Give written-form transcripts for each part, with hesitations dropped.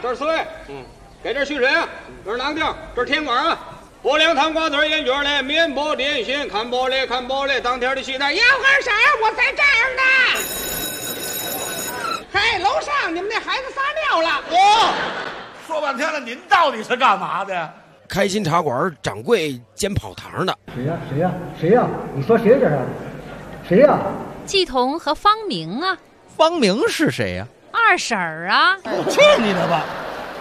这是水，给这蓄水啊，这是囊丁，这是甜瓜啊。薄凉糖瓜子烟卷嘞，面包点心，看包嘞，当天的西餐，要喝啥我在这儿呢。嘿，楼上你们那孩子撒尿了。 说半天了，您到底是干嘛的？ 开心茶馆掌柜兼跑堂的。 谁呀？你说谁这是？谁呀？ 季彤和方明啊。 方明是谁呀？ 二婶儿啊。 去你的吧！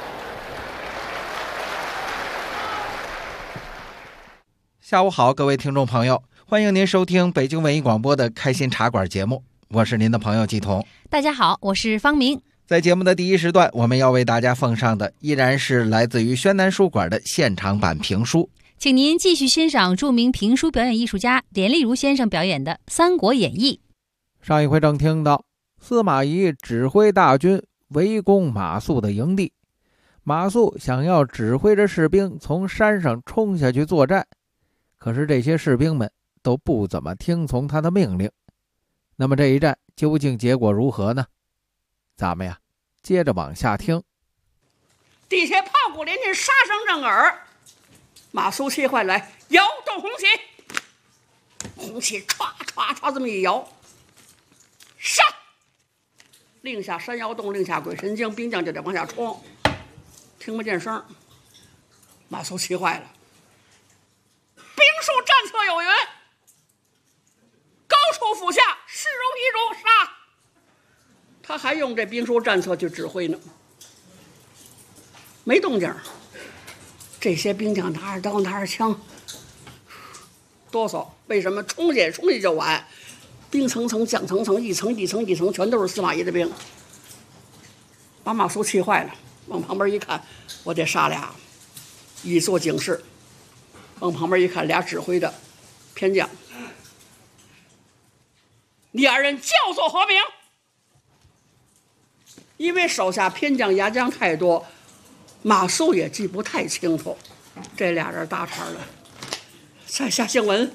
下午好，各位听众朋友，欢迎您收听北京文艺广播的开心茶馆节目，我是您的朋友季彤。 大家好，我是方明。 在节目的第一时段，我们要为大家奉上的依然是来自于宣南书馆的现场版评书， 请您继续欣赏著名评书表演艺术家连丽如先生表演的《三国演义》。 上一回正听到司马懿指挥大军围攻马谡的营地，马谡想要指挥着士兵从山上冲下去作战，可是这些士兵们都不怎么听从他的命令。那么这一战究竟结果如何呢？咱们接着往下听。 地下炮鼓连天，杀声震耳。马谡气坏来，摇动红旗，红旗歘歘歘这么一摇，杀！令下山摇动，令下鬼神惊，兵将就得往下冲，听不见声。马谡气坏了。兵书战策有云：高处俯下，势如皮竹，杀！他还用这兵书战策去指挥呢，没动静。这些兵将拿着刀拿着枪哆嗦，为什么？冲去就晚，兵层层将层层，一层一层一层，全都是司马懿的兵，把马谡气坏了。往旁边一看，我得杀俩，以作警示。往旁边一看，俩指挥的偏将，你二人叫做何名？因为手下偏将牙将太多，马谡也记不太清楚。这俩人搭茬了，在下姓文，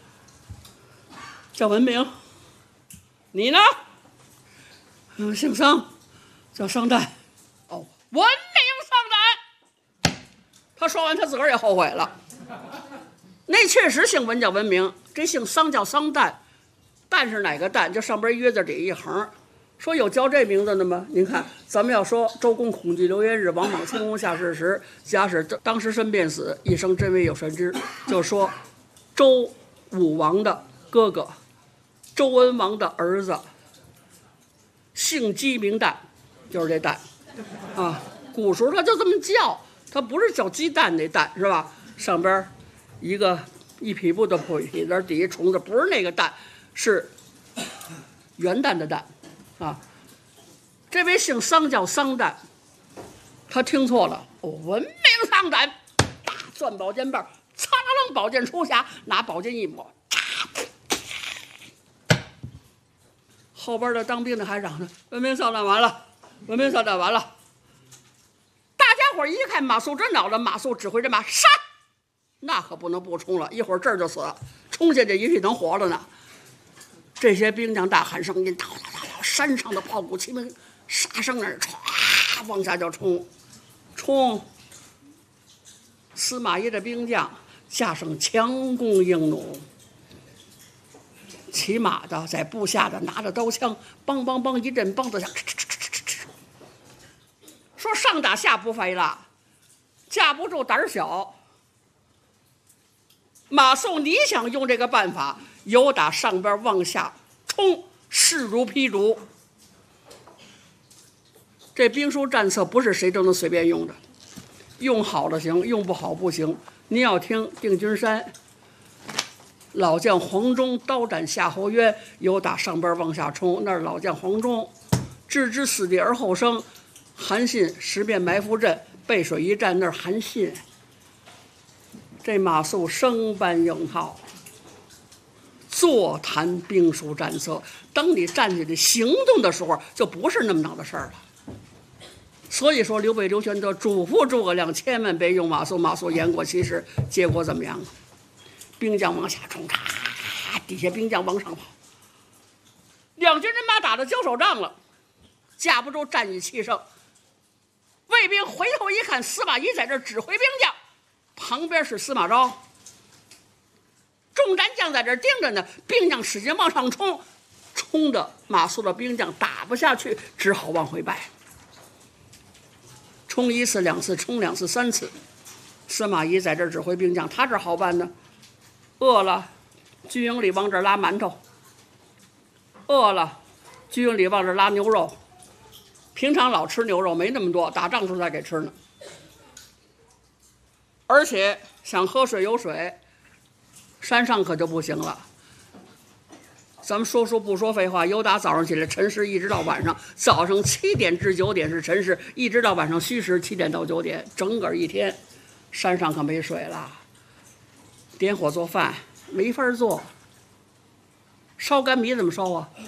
叫文明。你呢？姓桑，叫桑旦。哦，文明桑旦。他说完，他自个儿也后悔了。那确实姓文叫文明，这姓桑叫桑旦，旦是哪个旦？就上边约字底一横。说有叫这名字的吗？您看，咱们要说周公恐惧流言日，王莽清宫下士时，假使当时身便死，一生真为有神知。就说周武王的哥哥，周文王的儿子，姓姬名旦，就是这旦啊。古时候他就这么叫，他不是叫鸡蛋那蛋，是吧？上边一匹布的匹字，底下虫子，不是那个蛋，是元旦的旦。啊，这位姓桑叫桑旦，他听错了。文明桑旦，大攥宝剑棒，擦啦楞，宝剑出匣，拿宝剑一抹，后边的当兵的还嚷着：“文明桑旦完了，文明桑旦完了。”大家伙一看马谡真恼了，马谡指挥着马杀，那可不能不冲了，一会儿这儿就死了，冲下去也许能活了呢。这些兵将大喊声音，哒哒哒哒，山上的炮鼓齐鸣，杀声儿唰往下就冲。司马懿的兵将架上强弓硬弩，骑马的在部下的拿着刀枪，梆梆梆一阵梆子响，说上打下不飞了，架不住胆小。马谡，你想用这个办法？由打上边往下冲，势如劈竹。这兵书战策不是谁都能随便用的，用好了行，用不好不行。您要听定军山老将黄忠刀斩夏侯渊，由打上边往下冲，那是老将黄忠置之死地而后生。韩信10遍埋伏阵，背水一战，那是韩信。这马谡生搬硬套，坐谈兵书战策。当你站起来行动的时候，就不是那么档的事儿了。所以说，刘备、刘玄德嘱咐诸葛亮千万别用马谡。马谡言过其实，结果怎么样？兵将往下冲，底下兵将往上跑，两军人马打得交手仗了，架不住战意气盛。为卫兵回头一看，司马懿在这指挥兵将，旁边是司马昭，众战将在这盯着呢，兵将使劲往上冲，冲的马谡的兵将打不下去，只好往回败。冲一次两次，冲两次三次，司马懿在这指挥兵将，他这好办呢，饿了军营里往这拉馒头，饿了军营里往这拉牛肉，平常老吃牛肉没那么多，打仗时候才给吃呢。而且想喝水有水，山上可就不行了。咱们说书不说废话，由打早上起来辰时一直到晚上，早上7点至9点是辰时，一直到晚上戌时7点到9点，整个一天，山上可没水了。点火做饭没法做，烧干米怎么烧啊？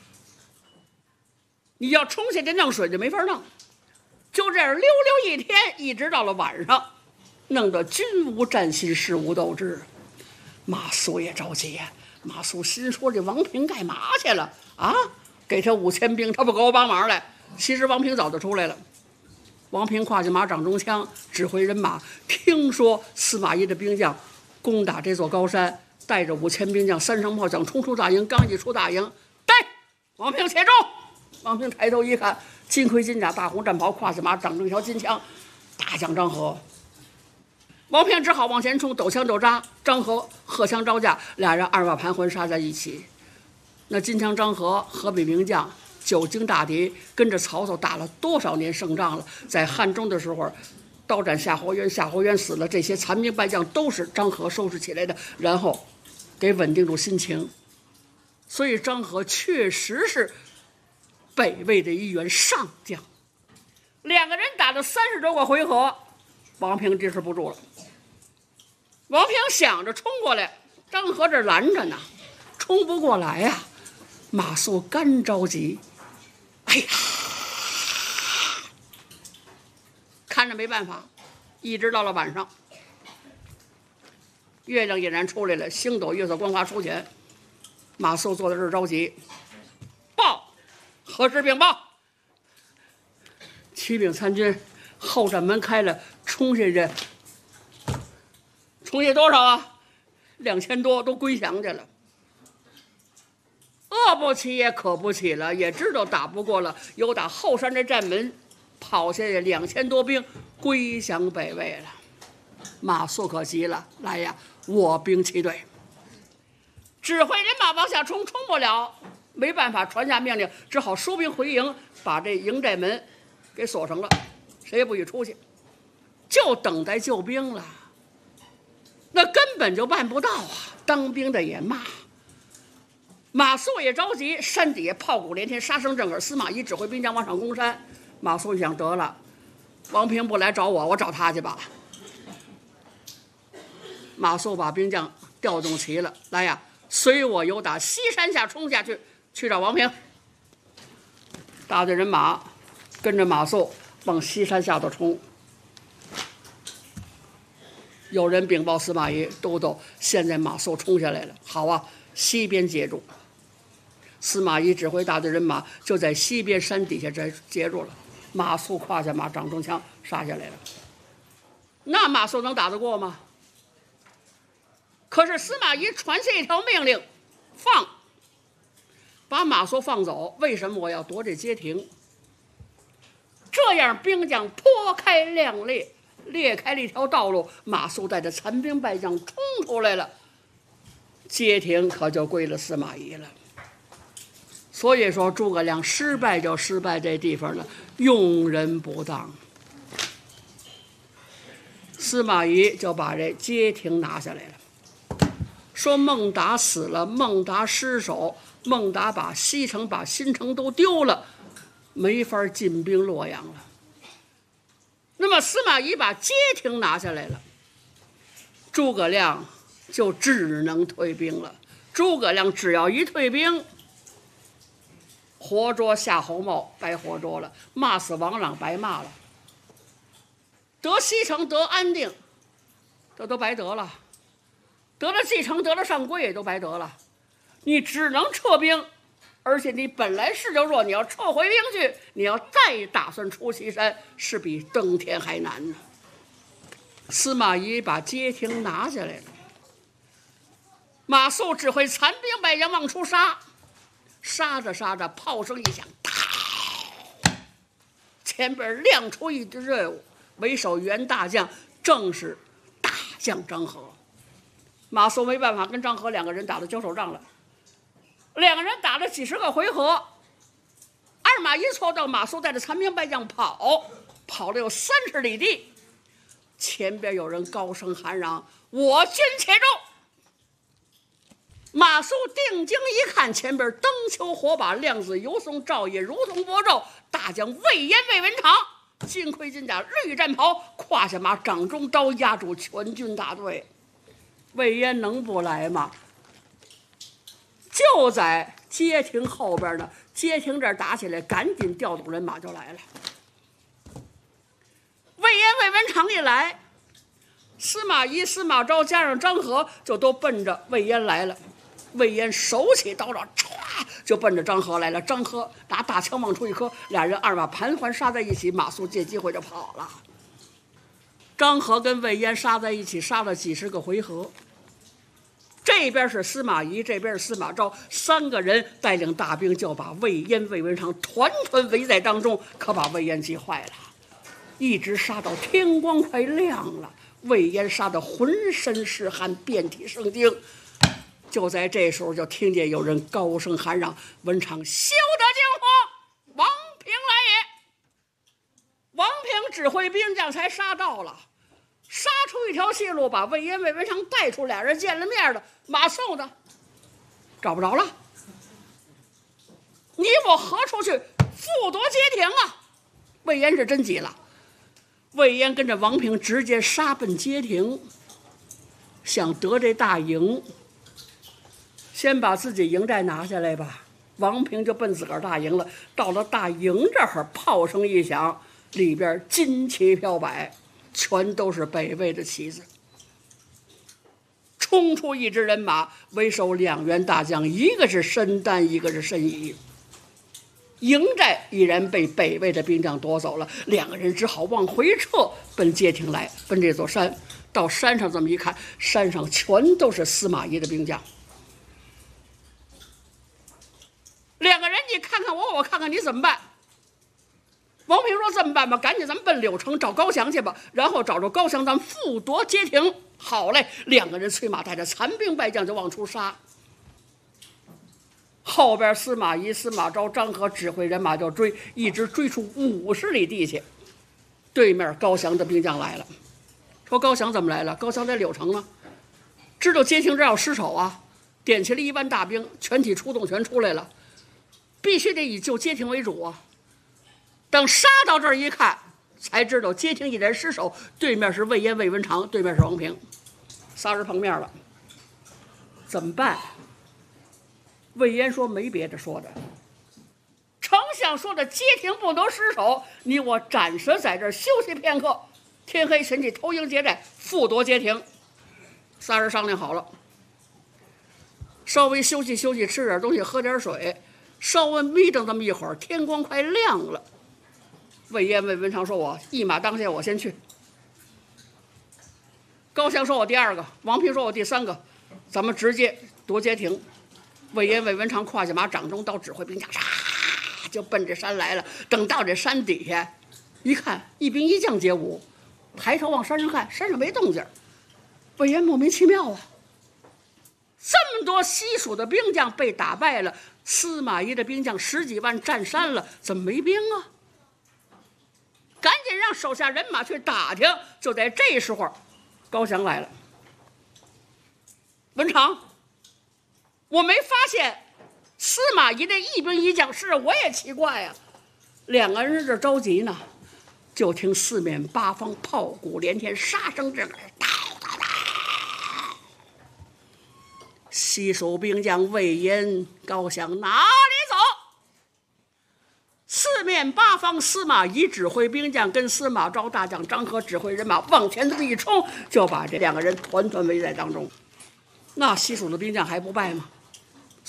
你要冲下去弄水就没法弄，就这样溜溜一天，一直到了晚上，弄得军无战心，士无斗志。马谡也着急呀，马谡心说：“这王平干嘛去了啊？给他5000兵，他不给我帮忙来。”其实王平早就出来了。王平挎着马，掌中枪，指挥人马。听说司马懿的兵将攻打这座高山，带着5000兵将，三声炮响，冲出大营。刚一出大营，带王平且住。王平抬头一看，金盔金甲，大红战袍，挎着马，掌中一条金枪，大将张合。王平只好往前冲，抖枪抖扎，张合荷枪招架，俩人二马盘魂杀在一起。那金枪张合，河北名将，久经大敌，跟着曹操打了多少年胜仗了？在汉中的时候，刀斩夏侯渊，夏侯渊死了，这些残兵败将都是张合收拾起来的，然后给稳定住心情。所以张合确实是北魏的一员上将。两个人打了30多个回合，王平支持不住了。王平想着冲过来，张合这拦着呢，冲不过来呀。马谡干着急，哎呀，看着没办法，一直到了晚上，月亮俨然出来了，星斗月色光华出前。马谡坐在这儿着急，报何时禀报？启禀参军，后站门开了，冲下去，冲下多少啊？2000多，都归降去了。饿不起也渴不起了，也知道打不过了，由打后山这站门跑下去2000多兵，归降北魏了。马谡可急了，来呀，我兵齐队，指挥人马往下冲，冲不了，没办法，传下命令，只好收兵回营，把这营寨门给锁上了，谁也不许出去，就等待救兵了。那根本就办不到啊！当兵的也骂，马谡也着急，山底下炮鼓连天，杀声震耳。司马懿指挥兵将往上攻山，马谡想得了，王平不来找我，我找他去吧。马谡把兵将调动齐了，来呀，随我由打西山下冲下去，去找王平。大队人马跟着马谡往西山下头冲。有人禀报司马懿，都督，现在马谡冲下来了。好啊，西边截住。司马懿指挥大队人马就在西边山底下截住了。马谡挎下马，掌中枪，杀下来了。那马谡能打得过吗？可是司马懿传下一条命令，放，把马谡放走。为什么我要夺这街亭？这样兵将破开亮裂，裂开了一条道路，马谡带着残兵败将冲出来了，街亭可就归了司马懿了。所以说诸葛亮失败就失败这地方了，用人不当。司马懿就把这街亭拿下来了，说孟达死了，孟达失守，孟达把西城把新城都丢了，没法进兵洛阳了。那么司马懿把街亭拿下来了，诸葛亮就只能退兵了。诸葛亮只要一退兵，活捉夏侯茂白活捉了，骂死王朗白骂了，得西城得安定这都白得了，得了继承得了上归也都白得了。你只能撤兵而且你本来是就弱，你要撤回兵去，你要再打算出祁山，是比登天还难呢。司马懿把街亭拿下来了，马谡指挥残兵败将往出杀，杀着杀着，炮声一响，前边亮出一支队伍，为首袁大将正是大将张合。马谡没办法，跟张合两个人打了交手仗了，两个人打了几十个回合，二马一错到，马谡带着残兵败将跑了有30里地，前边有人高声喊嚷：“我军且住！”马谡定睛一看，前边灯球火把，亮子游松，照夜如同薄昼。大将魏延、魏文长，金盔金甲，绿战袍，胯下马，掌中刀，压住全军大队。魏延能不来吗？就在街亭后边呢，街亭这儿打起来，赶紧调动人马就来了。魏延、魏文长一来，司马懿、司马昭加上张合就都奔着魏延来了。魏延手起刀鞘，唰就奔着张合来了。张合拿大枪往出一磕，俩人二马盘桓杀在一起。马谡借机会就跑了。张合跟魏延杀在一起，杀了几十个回合。这边是司马懿，这边是司马昭，三个人带领大兵就把魏延、魏文长团团围在当中，可把魏延急坏了。一直杀到天光快亮了，魏延杀得浑身是汗，遍体生惊。就在这时候，就听见有人高声喊嚷：“文长休得惊慌，王平来也！”王平指挥兵将才杀到了，杀出一条血路，把魏延、魏文长带出。俩人见了面了，马谡的找不着了，你我何处去复夺街亭啊？魏延是真急了，魏延跟着王平直接杀奔街亭，想得这大营，先把自己营寨拿下来吧。王平就奔自个儿大营了。到了大营这儿，炮声一响，里边金旗飘摆，全都是北魏的旗子。冲出一支人马，为首两员大将，一个是申丹，一个是申乙。营寨已然被北魏的兵将夺走了，两个人只好往回撤，奔街亭来，奔这座山。到山上这么一看，山上全都是司马懿的兵将。两个人你看看我，我看看你，怎么办？王平说：“这么办吧，赶紧咱们奔柳城找高翔去吧，然后找着高翔，咱们复夺街亭。”好嘞，两个人催马带着残兵败将就往出杀。后边司马懿、司马昭、张合指挥人马就追，一直追出50里地去。对面高翔的兵将来了，说高翔怎么来了？高翔在柳城呢，知道街亭这要失守啊，点起了1万大兵，全体出动全出来了，必须得以救街亭为主啊。等杀到这儿一看，才知道街亭已然失守，对面是魏延、魏文长，对面是王平，仨人碰面了，怎么办？魏延说：“没别的说的，丞相说的街亭不能失守，你我暂时在这儿休息片刻，天黑前去偷营劫寨，复夺街亭。”仨人商量好了，稍微休息休息，吃点东西，喝点水，稍微眯瞪这么一会儿，天光快亮了。魏延、魏文长说：“我一马当先，我先去。”高翔说：“我第二个。”王平说：“我第三个。”咱们直接夺街亭。魏延、魏文长胯下马，掌中刀，指挥兵将唰就奔这山来了。等到这山底下一看，一兵一将皆无，抬头往山上看，山上没动静。魏延莫名其妙啊，这么多西蜀的兵将被打败了，司马懿的兵将10几万占山了，怎么没兵啊？赶紧让手下人马去打听。就在这时候，高翔来了。文长，我没发现司马懿这一兵一将，是我也奇怪呀。两个人这着急呢，就听四面八方炮鼓连天，杀声震耳，哒哒哒。西蜀兵将魏延、高翔哪里走？四面八方，司马懿指挥兵将跟司马昭大将张合指挥人马往前这么一冲，就把这两个人团团围在当中。那西蜀的兵将还不败吗？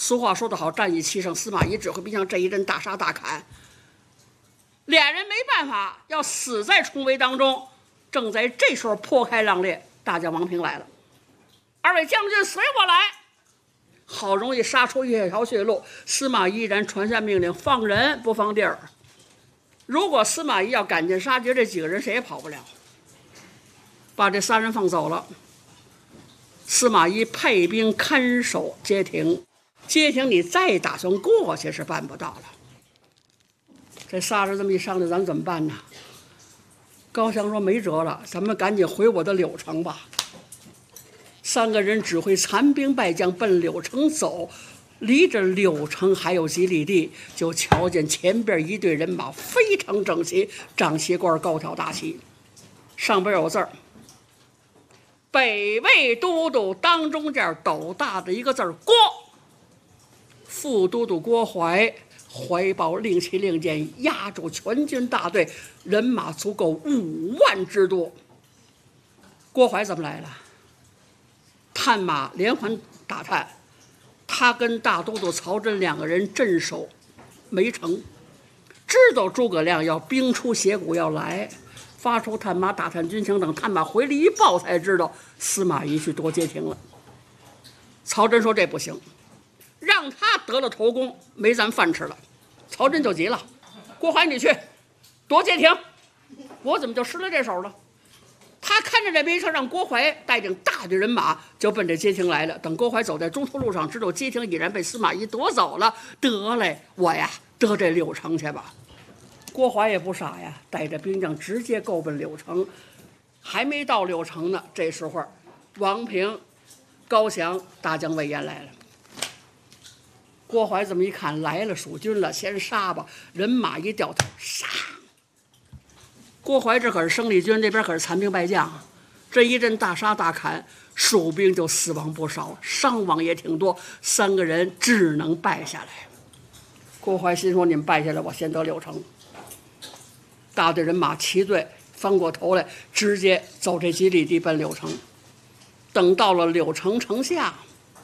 俗话说得好，战役七胜，司马懿指挥兵将这一阵大杀大砍，俩人没办法，要死在重围当中。正在这时候破开浪裂，大将王平来了，二位将军随我来。好容易杀出一条血路，司马懿然传下命令，放人不放地儿。如果司马懿要赶尽杀绝，这几个人谁也跑不了。把这3人放走了，司马懿派兵看守街亭。街亭你再打算过去是办不到了。这仨人这么一商量，咱怎么办呢？高翔说没辙了，咱们赶紧回我的柳城吧。3个人指挥残兵败将奔柳城走，离着柳城还有几里地，就瞧见前边一队人马非常整齐，长旗官高挑大旗，上边有字儿：北魏都督当中间斗大的一个字儿郭，副都督郭槐怀抱令旗令箭，压住全军大队，人马足够5万之多。郭槐怎么来了？探马连环打探，他跟大都督曹真2个人镇守梅城，知道诸葛亮要兵出斜谷要来，发出探马打探军情，等探马回来一报，才知道司马懿去夺街亭了。曹真说这不行，让他得了头功，没咱饭吃了。曹真就急了：郭槐你去夺街亭，我怎么就失了这手了？他看着这边上，让郭槐带领大队人马就奔这街亭来了。等郭槐走在中途路上，知道街亭已然被司马懿夺走了，得嘞，我呀得这柳城去吧。郭槐也不傻呀，带着兵将直接够奔柳城。还没到柳城呢，这时候王平、高翔、大将魏延来了。郭槐这么一看，来了蜀军了，先杀吧。人马一掉头，杀。郭槐这可是生力军，这边可是残兵败将，这一阵大杀大砍，蜀兵就死亡不少，伤亡也挺多，3个人只能败下来。郭槐心说：你们败下来，我先得柳城。大队人马齐队翻过头来，直接走这几里地奔柳城。等到了柳城城下，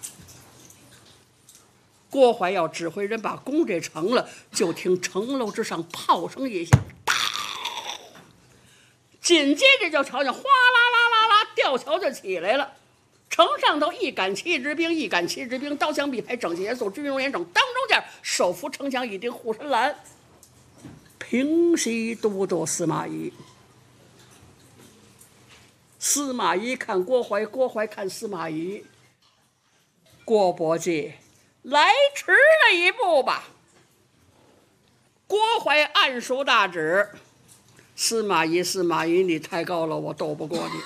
郭槐要指挥人把攻这城了，就听城楼之上炮声一响，紧接着就瞧见哗啦啦啦啦，吊桥就起来了。城上头一杆旗之兵，一杆旗之兵，刀枪臂牌整齐严肃，军容严整。当中间手扶城墙，一顶护身栏，平西都督司马懿。司马懿看郭槐，郭槐看司马懿。郭伯济来迟了一步吧。郭槐暗抒大旨：司马懿，司马懿，你太高了，我斗不过你。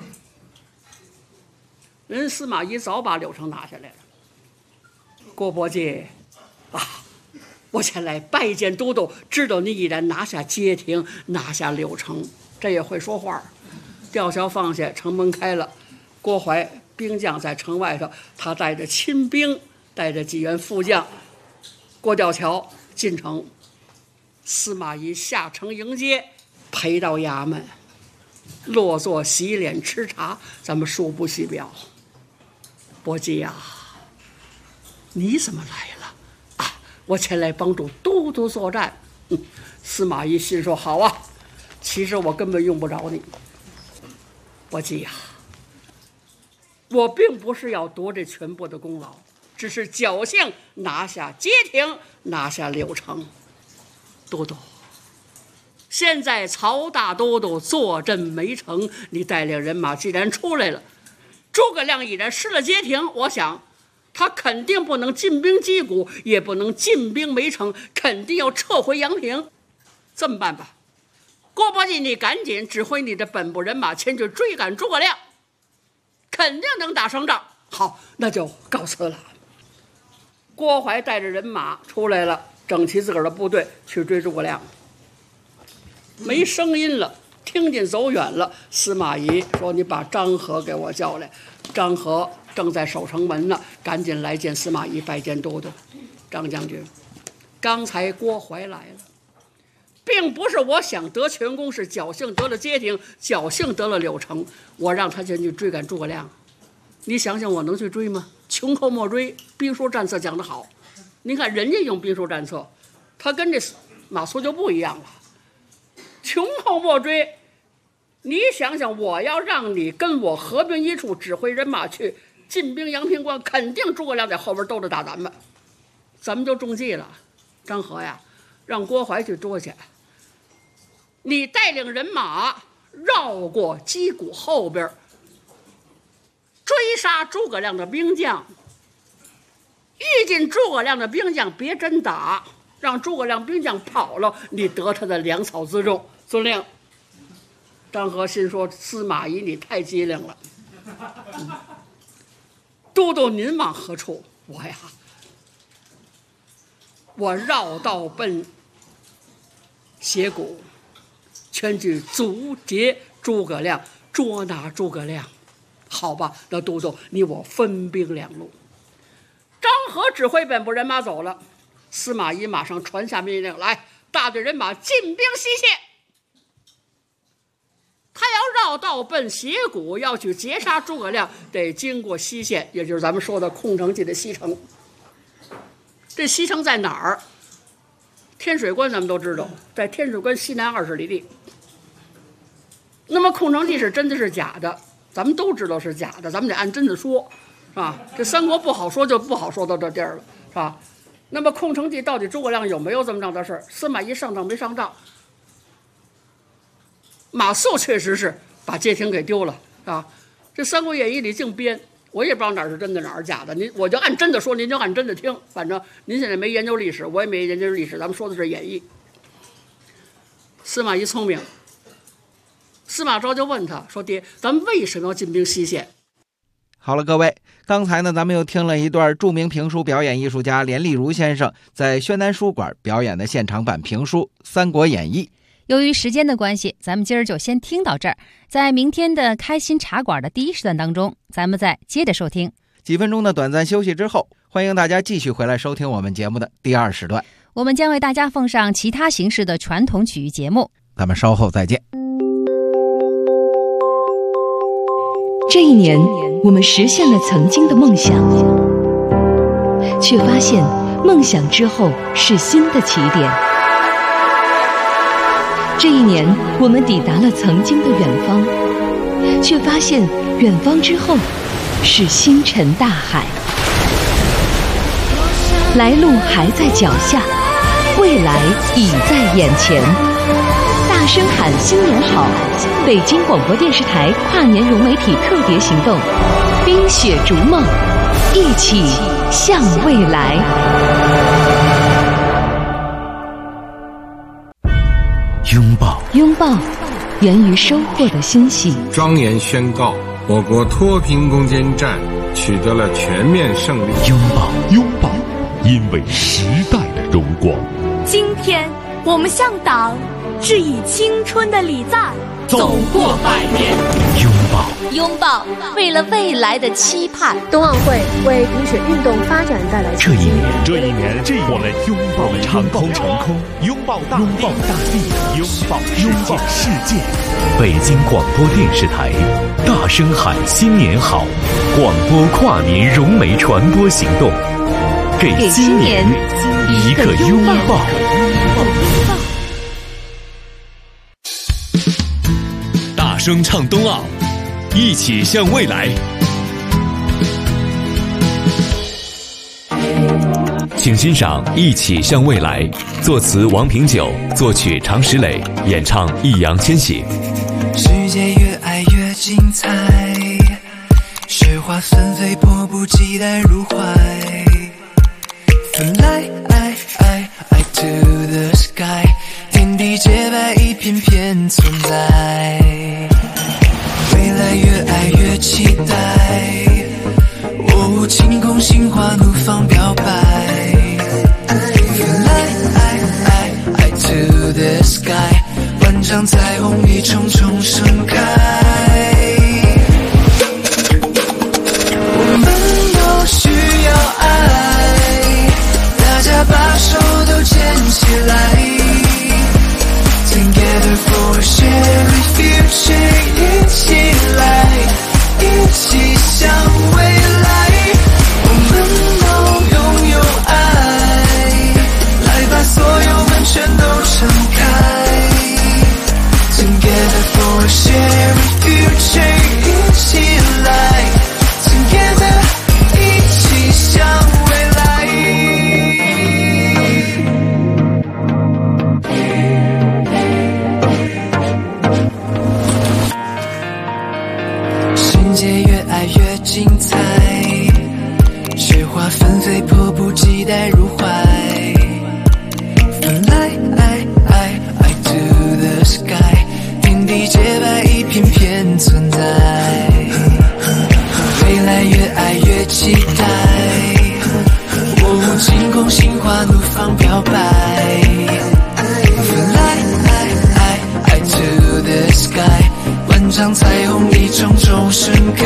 人司马懿早把柳城拿下来了。郭伯济啊，我前来拜见都督，知道你已然拿下街亭，拿下柳城，这也会说话。吊桥放下，城门开了，郭槐兵将在城外头，他带着亲兵，带着几员副将过吊桥进城。司马懿下城迎接，陪到衙门，落座洗脸吃茶，咱们数不细表。伯济呀，你怎么来了啊？我前来帮助都督作战。司马懿心说：好啊，其实我根本用不着你。伯济呀，我并不是要夺这全部的功劳，只是侥幸拿下街亭，拿下柳城。都督，现在曹大都督坐镇梅城，你带领人马既然出来了，诸葛亮已然失了街亭，我想他肯定不能进兵击鼓，也不能进兵梅城，肯定要撤回阳平。这么办吧，郭伯济，你赶紧指挥你的本部人马前去追赶诸葛亮，肯定能打胜仗。好，那就告辞了。郭槐带着人马出来了，整齐自个儿的部队去追诸葛亮。没声音了，听见走远了。司马懿说：你把张合给我叫来。张合正在守城门呢，赶紧来见司马懿，拜见都督。张将军，刚才郭槐来了，并不是我想得全功，是侥幸得了街亭，侥幸得了柳城，我让他前去追赶诸葛亮。 你想想我能去追吗？穷寇莫追，兵书战策讲得好。您看人家用兵书战策，他跟这马谡就不一样了。穷寇莫追，你想想我要让你跟我合兵一处，指挥人马去进兵阳平关，肯定诸葛亮在后边兜着打咱们，咱们就中计了。张合呀，让郭淮去捉去，你带领人马绕过击鼓后边，追杀诸葛亮的兵将。遇见诸葛亮的兵将，别真打，让诸葛亮兵将跑了，你得他的粮草辎重。遵令。张合心说：“司马懿，你太机灵了。都督您往何处？我绕道奔斜谷，全去阻截诸葛亮，捉拿诸葛亮。好吧，那都督你我分兵两路。”张合指挥本部人马走了，司马懿马上传下命令来，大队人马进兵西线。他要绕道奔斜谷，要去截杀诸葛亮，得经过西线，也就是咱们说的空城计的西城。这西城在哪儿？天水关咱们都知道，在天水关西南20里地。那么空城计是真的是假的，咱们都知道是假的，咱们得按真的说，是吧？这三国不好说，就不好说到这地儿了，是吧？那么空城计到底诸葛亮有没有这么着的事儿？司马懿上当没上当？马谡确实是把街亭给丢了，啊，这《三国演义》里净编，我也不知道哪儿是真的哪儿是假的。我就按真的说，您就按真的听。反正您现在没研究历史，我也没研究历史，咱们说的是演义。司马懿聪明，司马昭就问他说：“爹，咱们为什么要进兵西线？” 好了，各位，刚才呢，咱们又听了一段著名评书表演艺术家连丽如先生在宣南书馆表演的现场版评书《三国演义》。 由于时间的关系，咱们今儿就先听到这儿。在明天的开心茶馆的第一时段当中，咱们再接着收听。 几分钟的短暂休息之后，欢迎大家继续回来收听我们节目的第二时段。 我们将为大家奉上其他形式的传统曲艺节目。 咱们稍后再见。 这一年，我们实现了曾经的梦想，却发现梦想之后是新的起点。这一年，我们抵达了曾经的远方，却发现远方之后是星辰大海。来路还在脚下，未来已在眼前。大声喊新年好！北京广播电视台跨年融媒体特别行动，冰雪逐梦，一起向未来。拥抱源于收获的欣喜。 庄严宣告，我国脱贫攻坚战取得了全面胜利。 拥抱，因为时代的荣光。 今天我们向党致以青春的礼赞， 走过百年。 拥抱，为了未来的期盼。 冬奥会为冰雪运动发展带来这一年，我们拥抱长空，拥抱大地，拥抱世界。 北京广播电视台大声喊新年好，广播跨年融媒传播行动，给新年一个拥抱。 大声唱冬奥，一起向未来。请欣赏《一起向未来》，作词王平久，作曲常石磊，演唱易烊千玺。 世界越爱越精彩，雪花纷飞，迫不及待入怀。Fly to the sky， 天地洁白，一片片存在。未来越爱越期待，哦，晴空心花怒放表白。Fly to the sky， 万丈彩虹一重重盛开。我们都需要爱，大家把手都牵起来。Together for a shared future， 一起来，一起向未来。 花纷飞，迫不及待入怀。Fly I to the sky， 天地洁白，一片片存在。未来越爱越期待，我无惊恐，心花怒放飘摆。Fly I to the sky， 万丈彩虹一重重盛开。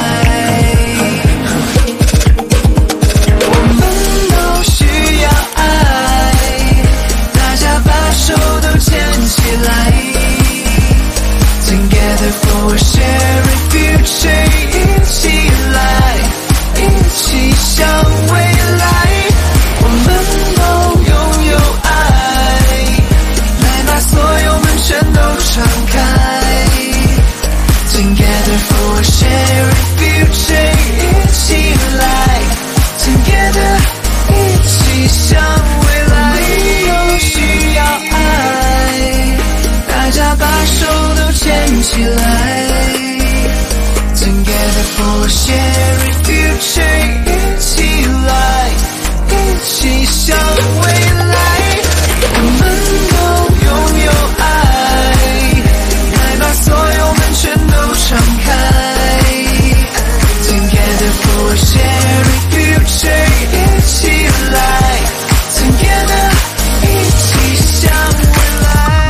我们都需要爱，大家把手都牵起来。Together for a shared future， 一起来，一起向未来。我们都拥有爱，来把所有门全都敞开。Together for a shared future， 一起来 Together， 一起向未来。都需要爱，大家把手都牵起来。Together for a shared future， 一起来，一起向未来。我们都拥有爱，来把所有门全都敞开。Together for a shared future， 一起来 Together， 一起向未来。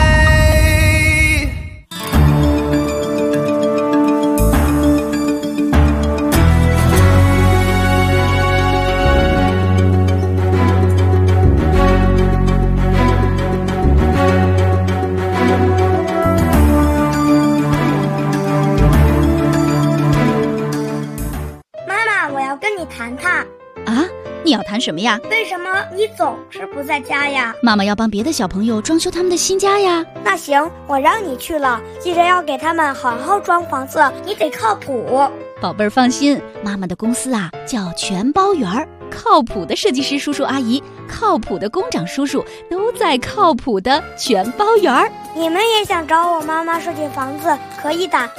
你要谈什么呀？ 为什么你总是不在家呀？ 妈妈要帮别的小朋友装修他们的新家呀。 那行，我让你去了，记着要给他们好好装房子，你得靠谱。 宝贝儿放心，妈妈的公司啊叫全包园儿，靠谱的设计师叔叔阿姨，靠谱的工长叔叔都在靠谱的全包园儿。 你们也想找我妈妈设计房子，可以打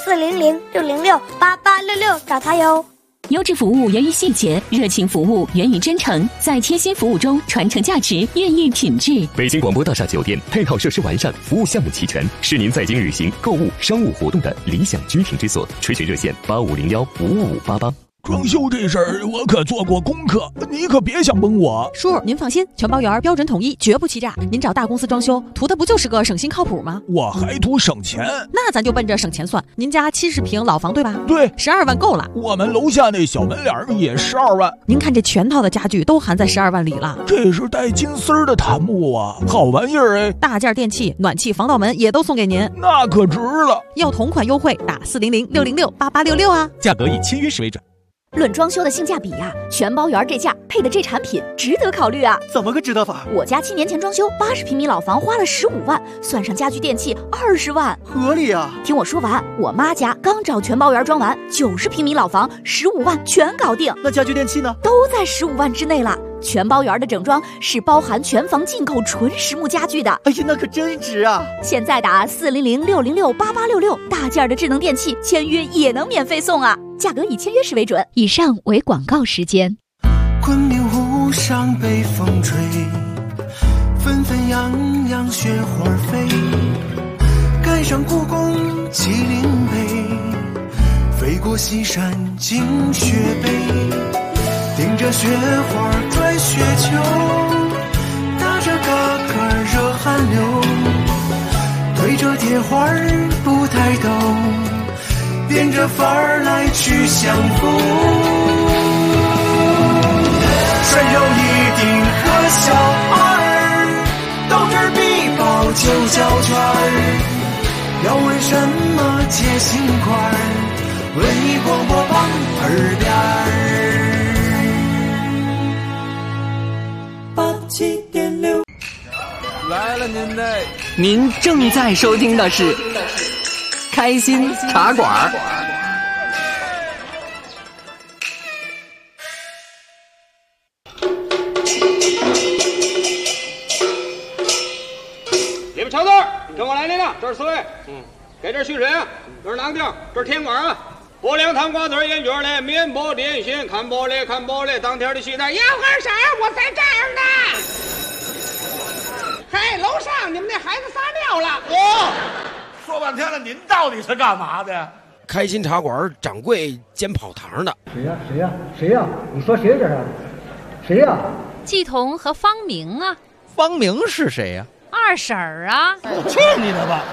400-606-8866找她哟。 优质服务源于细节，热情服务源于真诚，在贴心服务中传承价值，孕育品质。 北京广播大厦酒店配套设施完善，服务项目齐全，是您在京旅行、购物、商务活动的理想居停之所。垂询热线8501-55588。 装修这事儿我可做过功课，你可别想蒙我。 叔，您放心，全包园标准统一，绝不欺诈。您找大公司装修，图的不就是个省心靠谱吗？ 我还图省钱， 那咱就奔着省钱算。您家70平老房对吧？ 对 ，12万够了。 我们楼下那小门脸也12万。 您看这全套的家具都含在12万里了。 这是带金丝儿的檀木啊，好玩意儿哎！ 大件电器、暖气、防盗门也都送给您， 那可值了。 要同款优惠，打400-606-8866啊。 价格以签约时为准。 论装修的性价比呀，全包园这价配的这产品值得考虑啊！ 怎么个值得法？ 我家7年前装修，80平米老房花了15万，算上家具电器20万， 合理啊！ 听我说完，我妈家刚找全包园装完，90平米老房15万全搞定。 那家具电器呢？ 都在15万之内了。全包园的整装是包含全房进口纯实木家具的。 哎呀，那可真值啊！ 现在打400-606-8866，大件的智能电器签约也能免费送啊！价格以签约时为准。以上为广告时间。 昆明湖上北风吹，纷纷扬扬雪花飞，盖上故宫麒麟碑，飞过西山进雪碑，顶着雪花拽雪球，打着嘎嘎热汗流，对着铁花不抬头，变着法儿来去相逢。穿上一顶和小二，到这儿必报就交圈儿，要问什么接心块儿，文艺广播旁耳边87.6。 来了您正在收听的是开心茶馆。 你们瞧字，跟我来，您呢？这是4位，给这蓄水啊，这是囊丁，这是天管啊。 拨两汤瓜子烟卷嘞，面包点心，看报嘞，看报嘞，当天的戏台，要干啥？我在这儿呢。嘿，楼上你们那孩子撒尿了。 说半天了，您到底是干嘛的呀？ 开心茶馆掌柜兼跑堂的。 谁呀？谁呀？谁呀？你说谁这是？谁呀？ 季彤和方明啊。 方明是谁呀？ 二婶儿啊。 去你的吧！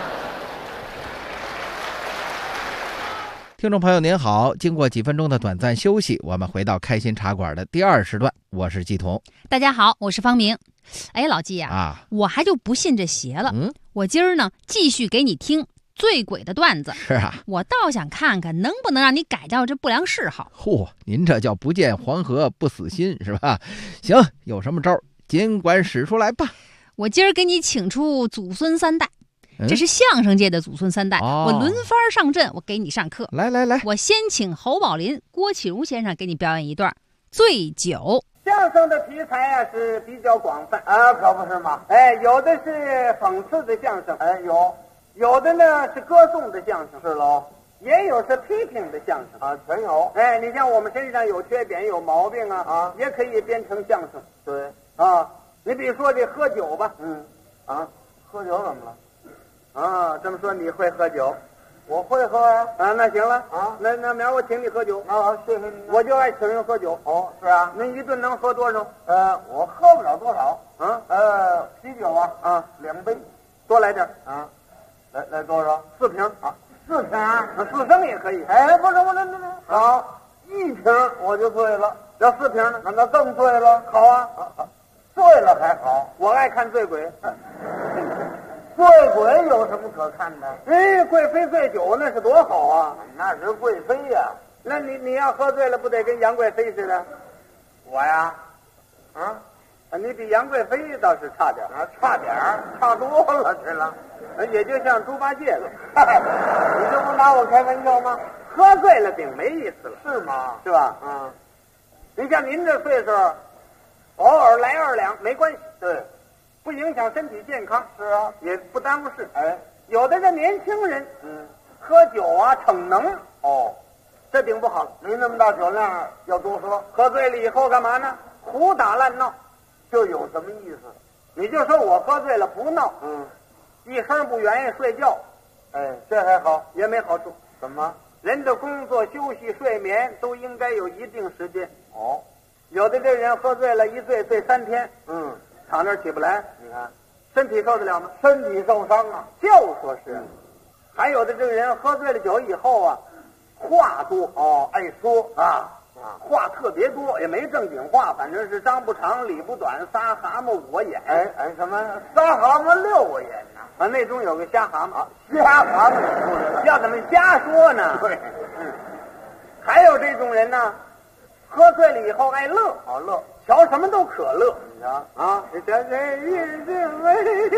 听众朋友您好，经过几分钟的短暂休息，我们回到开心茶馆的第2时段，我是季彤。 大家好，我是方明。哎，老季啊， 我还就不信这邪了。我今儿呢继续给你听醉鬼的段子。 是啊， 我倒想看看能不能让你改掉这不良嗜好。 嚯，您这叫不见黄河不死心是吧？行，有什么招尽管使出来吧。 我今儿给你请出祖孙3代。这是相声界的祖孙3代，我轮番上阵，我给你上课。 来， 我先请侯宝林、郭启儒先生给你表演一段醉酒。 相声的题材啊是比较广泛啊，可不是吗？哎，有的是讽刺的相声，哎，有的呢是歌颂的相声，是喽。也有是批评的相声啊，全有。哎，你像我们身上有缺点、有毛病啊，也可以编成相声。对啊，你比如说这喝酒吧，喝酒怎么了？啊，这么说你会喝酒？我会喝呀。啊，那行了啊，那明儿我请你喝酒。啊，谢谢你。我就爱请人喝酒。哦，是啊。您一顿能喝多少？我喝不了多少。啤酒啊，2杯，多来点啊。来多少？4瓶啊，4瓶，4升也可以。哎，不是，好，1瓶我就醉了。要4瓶呢？那更醉了。好啊，醉了还好。我爱看醉鬼。醉鬼有什么可看的？哎，贵妃醉酒那是多好啊！那是贵妃呀。那你要喝醉了，不得跟杨贵妃似的？我呀，你比杨贵妃倒是差点啊，差多了去了，也就像猪八戒了。你这不拿我开玩笑吗？喝醉了顶没意思了，是吗？是吧？你像您这岁数，偶尔来2两没关系。对。不影响身体健康，是啊，也不耽误事。哎，有的这年轻人，喝酒啊逞能，这顶不好了。您那么大酒量要多喝，喝醉了以后干嘛呢？胡打乱闹，就有什么意思？你就说我喝醉了不闹，一声不愿意睡觉，哎，这还好，也没好处。怎么？人的工作、休息、睡眠都应该有一定时间。有的这人喝醉了，一醉3天，躺那儿起不来，你看，身体受得了吗？身体受伤啊，就说是。还有的这个人喝醉了酒以后啊，话多爱说话特别多，也没正经话，反正是张不长理不短，仨蛤蟆5我眼。哎，什么仨蛤蟆6我眼呢？那中有个瞎蛤蟆，瞎蛤蟆要怎么瞎说呢？对，还有这种人呢，喝醉了以后爱乐，乐。瞧什么都可乐，你瞧啊！你瞧这日子美，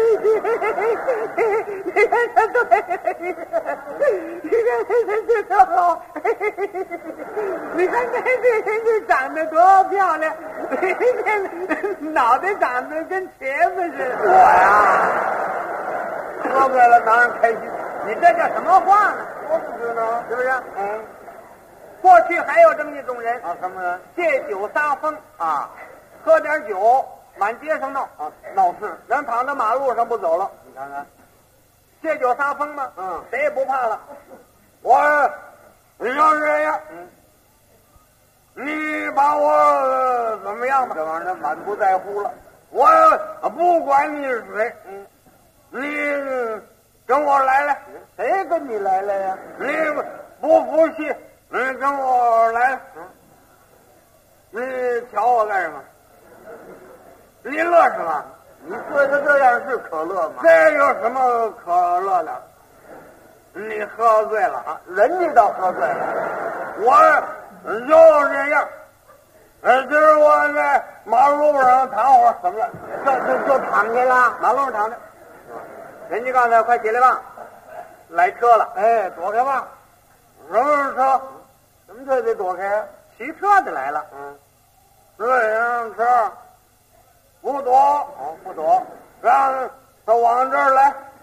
你看他对，你看这多好，你看这长得多漂亮，脑袋长得跟茄子似的。我呀，喝醉了当然开心。你这叫什么话呢？我不知道，是不是？过去还有这么一种人啊，什么人？借酒撒疯啊，喝点酒满街上闹啊，闹事，人躺在马路上不走了。你看看，借酒撒疯嘛，谁也不怕了。你要是这样，你把我怎么样吧？这玩意儿满不在乎了，我不管你是谁，你跟我来，谁跟你来呀？你不服气？你跟我来，你瞧我干什么？你乐什么？你醉成这样是可乐吗？这有什么可乐的？你喝醉了啊，人家倒喝醉了，我就这样。今儿我在马路上躺会儿，怎么了？就躺下了，马路上躺着。人家告诉他快起来吧，来车了。哎，躲开吧。什么车？什么车得躲开啊？骑车的来了。自行车不躲，不躲，让他往这儿来。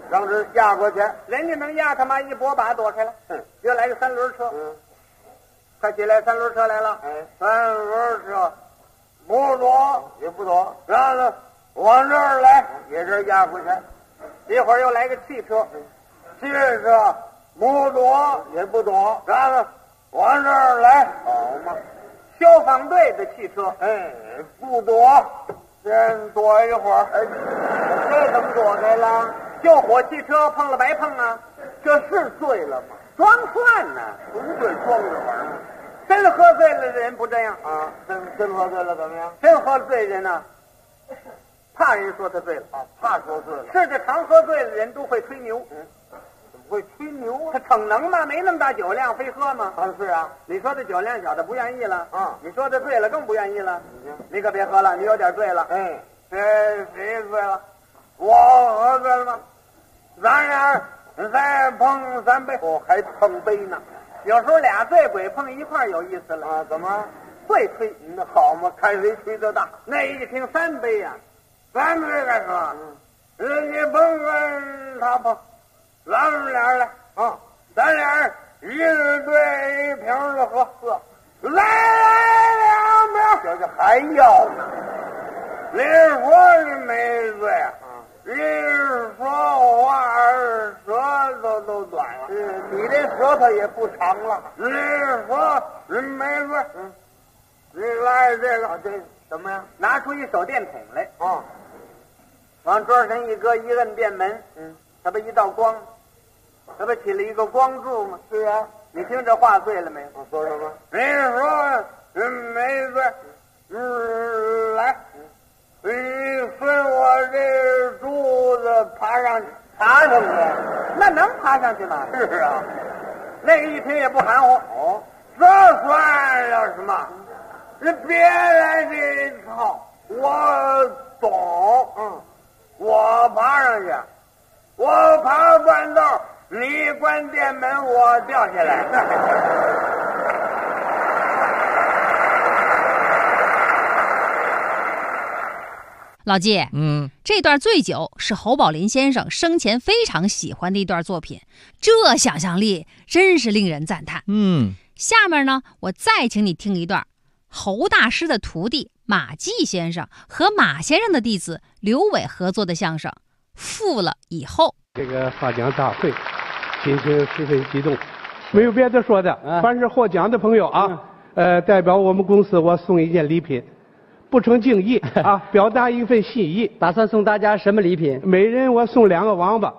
让这压过去，人家能压他妈一拨把躲开了。又来个三轮车，快起来，三轮车来了。三轮车不躲也不躲，然后往这儿来，也这压过去。一会儿又来个汽车，汽车不躲也不躲，然后往这儿来，好嘛。消防队的汽车，不躲，先躲一会儿。这怎么躲开了？救火汽车碰了白碰啊！这是醉了吗？装蒜呢？不对，装着玩儿。真喝醉了的人不这样啊！真喝醉了怎么样？真喝醉人呢，怕人说他醉了啊，怕说醉了。是这常喝醉的人都会吹牛。怎么会吹牛啊？他逞能吗？没那么大酒量，非喝吗？是啊。你说这酒量小的不愿意了啊？你说这醉了更不愿意了。你可别喝了，你有点醉了。谁醉了？我喝醉了吗？咱俩再碰3杯，还碰杯呢。有时候俩醉鬼碰一块有意思了啊？怎么？对吹，那好嘛，看谁吹得大。那一听3杯呀，3杯干什么？你碰跟他碰，咱们俩来啊，咱俩一人对1瓶的喝，来2瓶，这还要呢。你说你没醉啊？一说话舌头都短了，你这舌头也不长了。你说人没醉，你来这个这什么呀？拿出一手电筒来啊，往桌上一搁，一摁电门，它不一道光，它不起了一个光柱吗？是啊，你听这话醉了没？我说什么？你说人没醉，来。你顺我这柱子爬上去，那能爬上去吗？是啊，那个一听也不含糊。哦，这算了什么？你别来这一套，我懂。我爬上去，我爬半道，你关电门，我掉下来。 老季，这段《醉酒》是侯宝林先生生前非常喜欢的一段作品，这想象力真是令人赞叹。下面呢，我再请你听一段侯大师的徒弟马季先生和马先生的弟子刘伟合作的相声《富了以后》。 这个发奖大会，心情十分激动，没有别的说的，凡是获奖的朋友啊，代表我们公司我送一件礼品。不成敬意啊，表达一份心意。 打算送大家什么礼品？ 每人我送2个王八。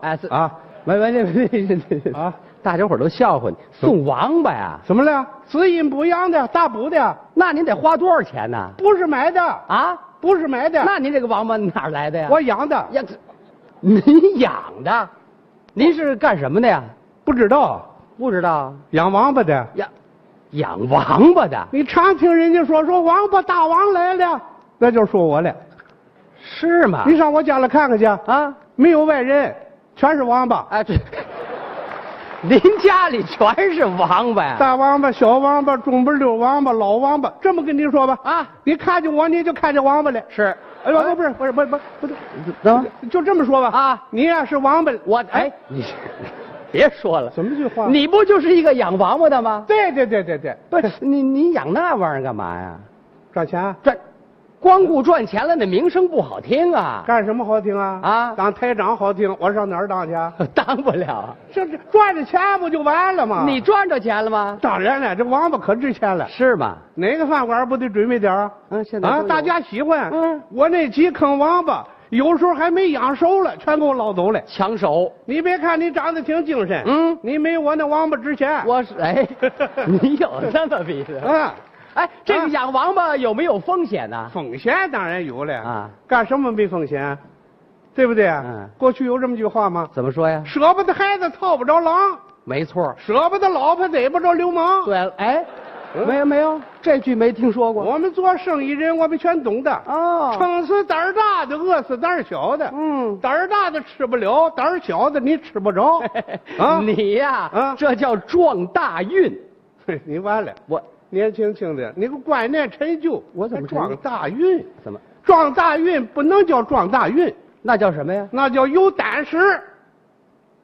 啊，大家伙都笑话你，送王八呀？ 怎么了？滋阴补阳的，大补的。 那您得花多少钱呢？ 不是买的啊， 不是买的。 那您这个王八哪儿来的呀？ 我养的。 呀，您养的？您是干什么的呀？ 不知道， 不知道。 养王八的呀。养王八的， 你常听人家说王八大王来了，那就说我了， 是吗？ 你上我家来看看去啊， 没有外人，全是王八。 这您家里全是王八呀？ 大王八、小王八、中不溜王八、老王八，这么跟你说吧啊， 你看见我你就看见王八了。 是， 哎呦，不是，怎么？就这么说吧啊， 你呀是王八， 你。别说了， 什么句话？ 你不就是一个养王八的吗？ 对， 不是你养那玩意儿干嘛呀？ 赚钱？ 光顾赚钱了，那名声不好听啊！ 干什么好听啊？ 啊， 当台长好听，我上哪儿当去？ 当不了， 这赚着钱不就完了吗？ 你赚着钱了吗？ 当然了，这王八可值钱了， 是吗？ 哪个饭馆不得准备点啊？ 现在大家喜欢。我那几坑王八。有时候还没养熟了，全给我捞走了， 抢手。 你别看你长得挺精神，你没我那王八值钱。 我是你有这么比的啊？这个养王八有没有风险呢？ 风险当然有了啊！干什么没风险？对不对？过去有这么句话吗？ 怎么说呀？ 舍不得孩子套不着狼。 没错。 舍不得老婆逮不着流氓。 对了，没有，这句没听说过。 我们做生意人，我们全懂的。 哦， 撑死胆儿大的，饿死胆儿小的。胆儿大的吃不了，胆儿小的你吃不着。 你呀，这叫撞大运。 你完了， 我年轻的，你个观念陈旧。 我怎么撞大运？ 怎么撞大运不能叫撞大运？ 那叫什么呀？ 那叫有胆识。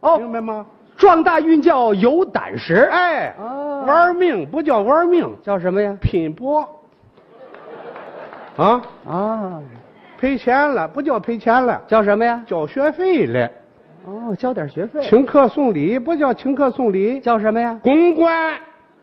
哦，明白吗？ 撞大运叫有胆识。 哎，玩命不叫玩命， 叫什么呀？ 拼搏。赔钱了不叫赔钱了， 叫什么呀？ 交学费了。 哦，交点学费。 请客送礼不叫请客送礼， 叫什么呀？ 公关。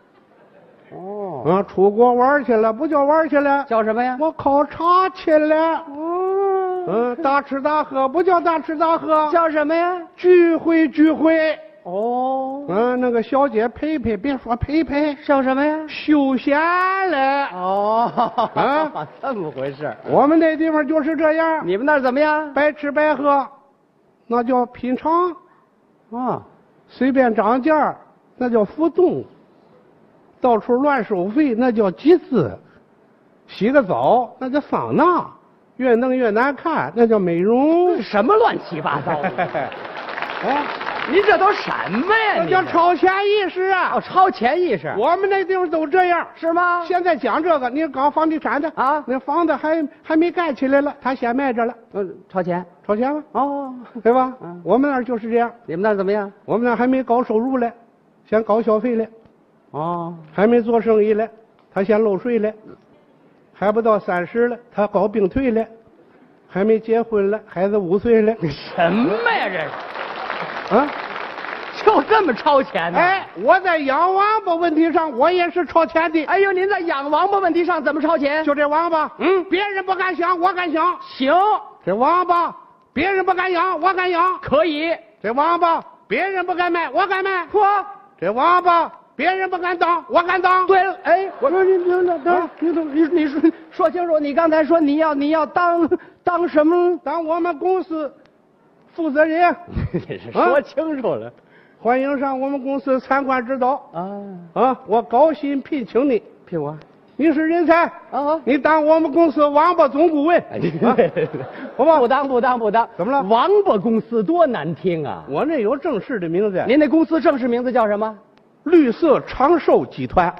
哦， 出国玩去了不叫玩去了， 叫什么呀？ 我考察去了。大吃大喝不叫大吃大喝， 叫什么呀？ 聚会聚会。 哦， 那个小姐陪陪，别说陪陪， 叫什么呀？ 休闲了。 哦，这么回事。 我们那地方就是这样。 你们那儿怎么样？ 白吃白喝，那叫品尝。随便涨价，那叫浮动。到处乱收费，那叫集资；洗个澡，那叫桑拿；越弄越难看，那叫美容。 什么乱七八糟的？您这都什么呀？ 那叫超前意识啊！ 哦，超前意识。 我们那地方都这样， 是吗？ 现在讲这个，你搞房地产的啊，那房子还没盖起来了，他先卖着了。 超前， 超前了。 哦， 对吧？我们那儿就是这样。 你们那儿怎么样？ 我们那儿还没搞收入嘞，先搞消费嘞。还没做生意嘞，他先漏税嘞；还不到30了，他搞病退嘞；还没结婚了，孩子5岁了。 什么呀这是？就这么超前呢？ 哎，我在养王八问题上，我也是超前的。 哎呦，您在养王八问题上怎么超前？ 就这王八，别人不敢想，我敢想。 行， 这王八别人不敢养，我敢养。 可以。 这王八别人不敢卖，我敢卖。嚯，这王八别人不敢当，我敢当。 对了，哎，我说你说清楚，你刚才说你要当什么？ 当我们公司负责人。 你是说清楚了。 欢迎上我们公司参观指导我高薪聘请你。 聘我？ 你是人才你当我们公司王八总顾问。 不当。 怎么了？ 王八公司多难听啊！ 我那有正式的名字。 您那公司正式名字叫什么？ 绿色长寿集团。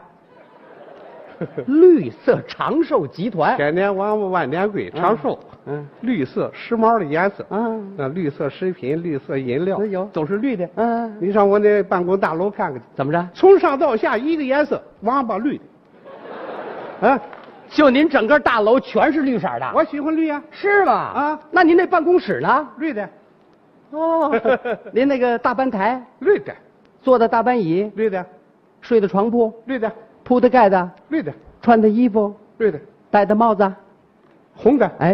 绿色长寿集团， 千年王八万年龟，长寿。绿色时髦的颜色。那绿色食品、绿色饮料都是绿的。你上我那办公大楼看看， 怎么着？ 从上到下一个颜色，王八绿的。 就您整个大楼全是绿色的。 我喜欢绿呀。 是吗？那您那办公室呢？ 绿的。 您那个大班台？ 绿的。 坐的大班椅？ 绿的。 睡的床铺？ 绿的。 铺的盖的？ 绿的。 穿的衣服？ 绿的。 戴的帽子？ 红的。 哎，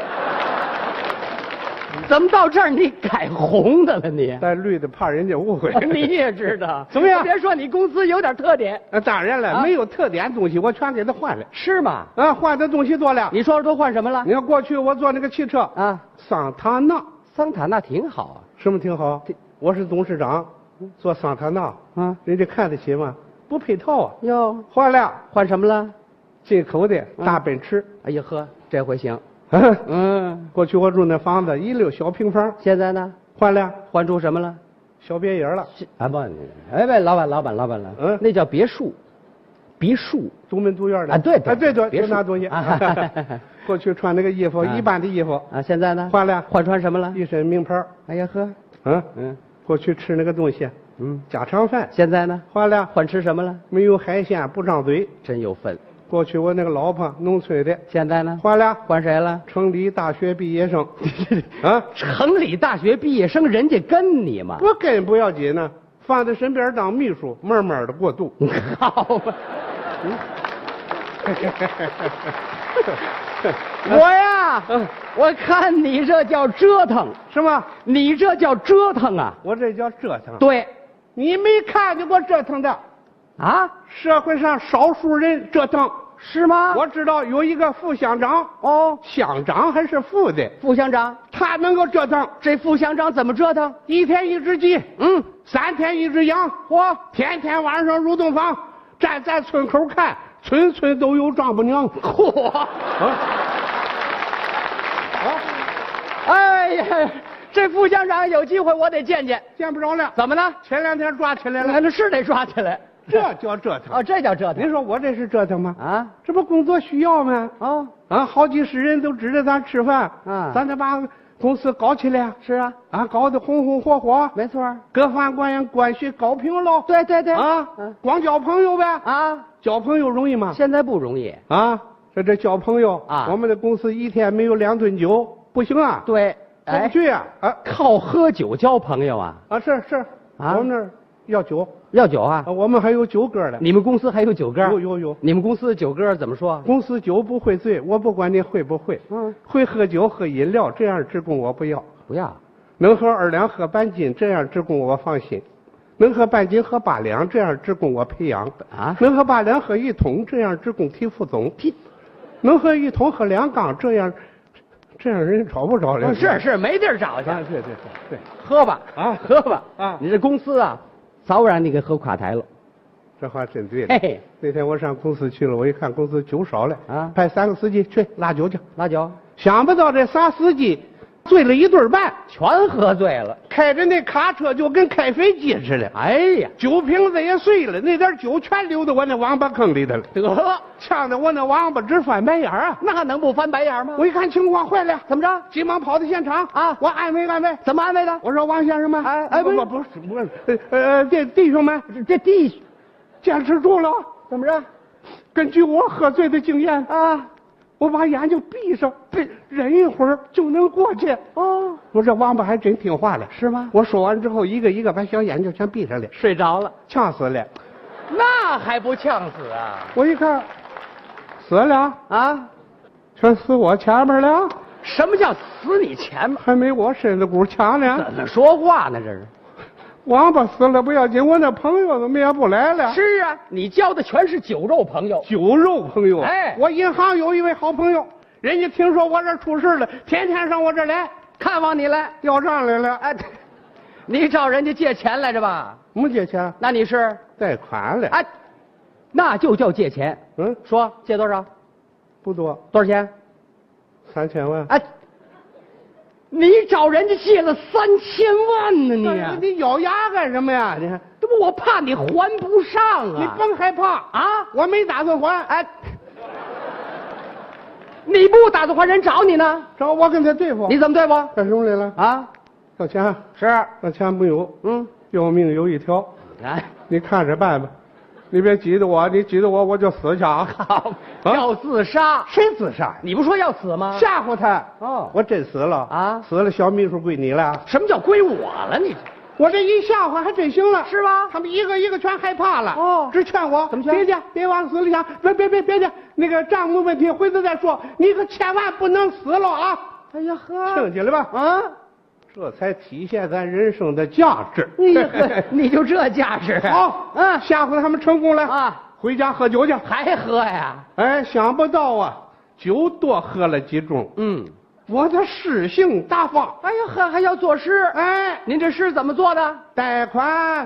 怎么到这儿你改红的了你？ 戴绿的怕人家误会。 你也知道？ 怎么样？ 别说你公司有点特点。 当然了，没有特点的东西我全给他换了。 是吗？ 换的东西多了。 你说说都换什么了？ 你看过去我坐那个汽车桑塔纳。 桑塔纳挺好啊。 什么挺好？我是董事长，坐桑塔纳人家看得起吗？不配套啊。 哟， 换了。 换什么了？ 进口的大奔驰。 哎呀呵，这回行。 过去我住那房子16小平方， 现在呢？ 换了。 换出什么了？ 小别野了。 不，哎喂，老板了。那叫别墅，别墅， 独门独院的。 对， 就那东西。过去穿那个衣服，一般的衣服现在呢？ 换了。 换穿什么了？ 一身名牌。 哎呀呵， 过去吃那个东西，家常饭。 现在呢？ 换了。 换吃什么了？ 没有海鲜不张嘴， 真有分。 过去我那个老婆农村的， 现在呢？ 换了。 换谁了？ 城里大学毕业生。 城里大学毕业生，人家跟你吗？ 不跟不要紧呢，放在身边当秘书，慢慢的过渡。 好吧。我呀，我看你这叫折腾， 是吗？ 你这叫折腾啊！ 我这叫折腾。 对， 你没看见过折腾的啊？ 社会上少数人折腾。 是吗？ 我知道有一个副乡长。乡长还是副的？ 副乡长， 他能够折腾。 这副乡长怎么折腾 ？1天1只鸡，3天1只羊。天天晚上入洞房，站在村口看，村村都有丈母娘。 哎呀，这副乡长有机会我得见见。 见不着了。 怎么呢？ 前2天抓起来了。 那是得抓起来。 这叫折腾。 这叫折腾。 您说我这是折腾吗？这不工作需要吗？好几十人都指着咱吃饭咱得把公司搞起来， 是啊， 搞得红红火火， 没错， 各方关系高平喽。 对对对， 光交朋友呗，交朋友容易吗？ 现在不容易这交朋友我们的公司一天没有2顿酒不行啊。 对， 过不去啊， 靠喝酒交朋友啊？ 是，我们那儿要酒。 要酒啊！ 我们还有酒歌的。 你们公司还有酒歌？ 有。 你们公司的酒歌怎么说？ 公司酒不会醉，我不管你会不会。会喝酒喝饮料，这样职工我不要。 不要。 能喝2两喝半斤，这样职工我放心。能喝半斤喝8两，这样职工我培养。能喝8两喝1桶，这样职工提副总。能喝1桶喝2缸，这样人找不着了。 是没地儿找去。 对， 喝吧喝吧你这公司早让你给喝垮台了。 这话真对了。 嘿， 那天我上公司去了，我一看公司酒少了派3个司机去拉酒去。 拉酒， 想不到这仨司机醉了1顿半， 全喝醉了， 开着那卡车就跟开飞机似的。 哎呀， 酒瓶子也碎了，那点酒全流到我那王八坑里头了。 得， 呛得我那王八直翻白眼啊！ 那还能不翻白眼吗？ 我一看情况坏了， 怎么着？ 急忙跑到现场我安慰。 怎么安慰的？ 我说王先生们，不是，弟兄们， 这弟兄坚持住了。 怎么着？ 根据我喝醉的经验我把眼睛闭上，忍一会儿就能过去。我这王八还真听话了， 是吗？ 我说完之后，一个一个把小眼睛全闭上了， 睡着了， 呛死了。 那还不呛死啊？ 我一看，死了全死我前面了。 什么叫死你前面？ 还没我身子骨强呢。 怎么说话呢？这是。 王八死了不要紧，我那朋友怎么也不来了？ 是啊，你交的全是酒肉朋友。 酒肉朋友， 我银行有一位好朋友，人家听说我这出事了，天天上我这来看望你来， 要账来了。 你找人家借钱来着吧？ 没借钱， 那你是贷款了。 那就叫借钱。说借多少？ 不多。 多少钱 ？3000万。 你找人家借了3000万呢？ 你咬牙干什么呀？你这不我怕你还不上啊！ 你甭害怕我没打算还。 你不打算还，人找你呢？ 找我跟他对付。 你怎么对付？ 干什么来了？要钱。 是。 要钱没有。要命有一条。你看着办吧。你别急着我，你急着我就死去啊！ 要自杀？ 谁自杀？ 你不说要死吗？ 吓唬他。我真死了死了，小秘书归你了。 什么叫归我了？你我这一吓唬还真行了， 是吧？ 他们一个一个全害怕了。只劝我怎么劝？ 别去，别往死里想，别去，那个账目问题回头再说，你可千万不能死了啊！ 哎呀呵， 听见了吧？这才体现咱人生的价值。 你就这价值？ 好，吓唬他们成功了回家喝酒去。 还喝呀？ 想不到酒多喝了几盅。我的诗性大发。 哎呀呵，还要作诗？您这诗怎么做的？ 贷款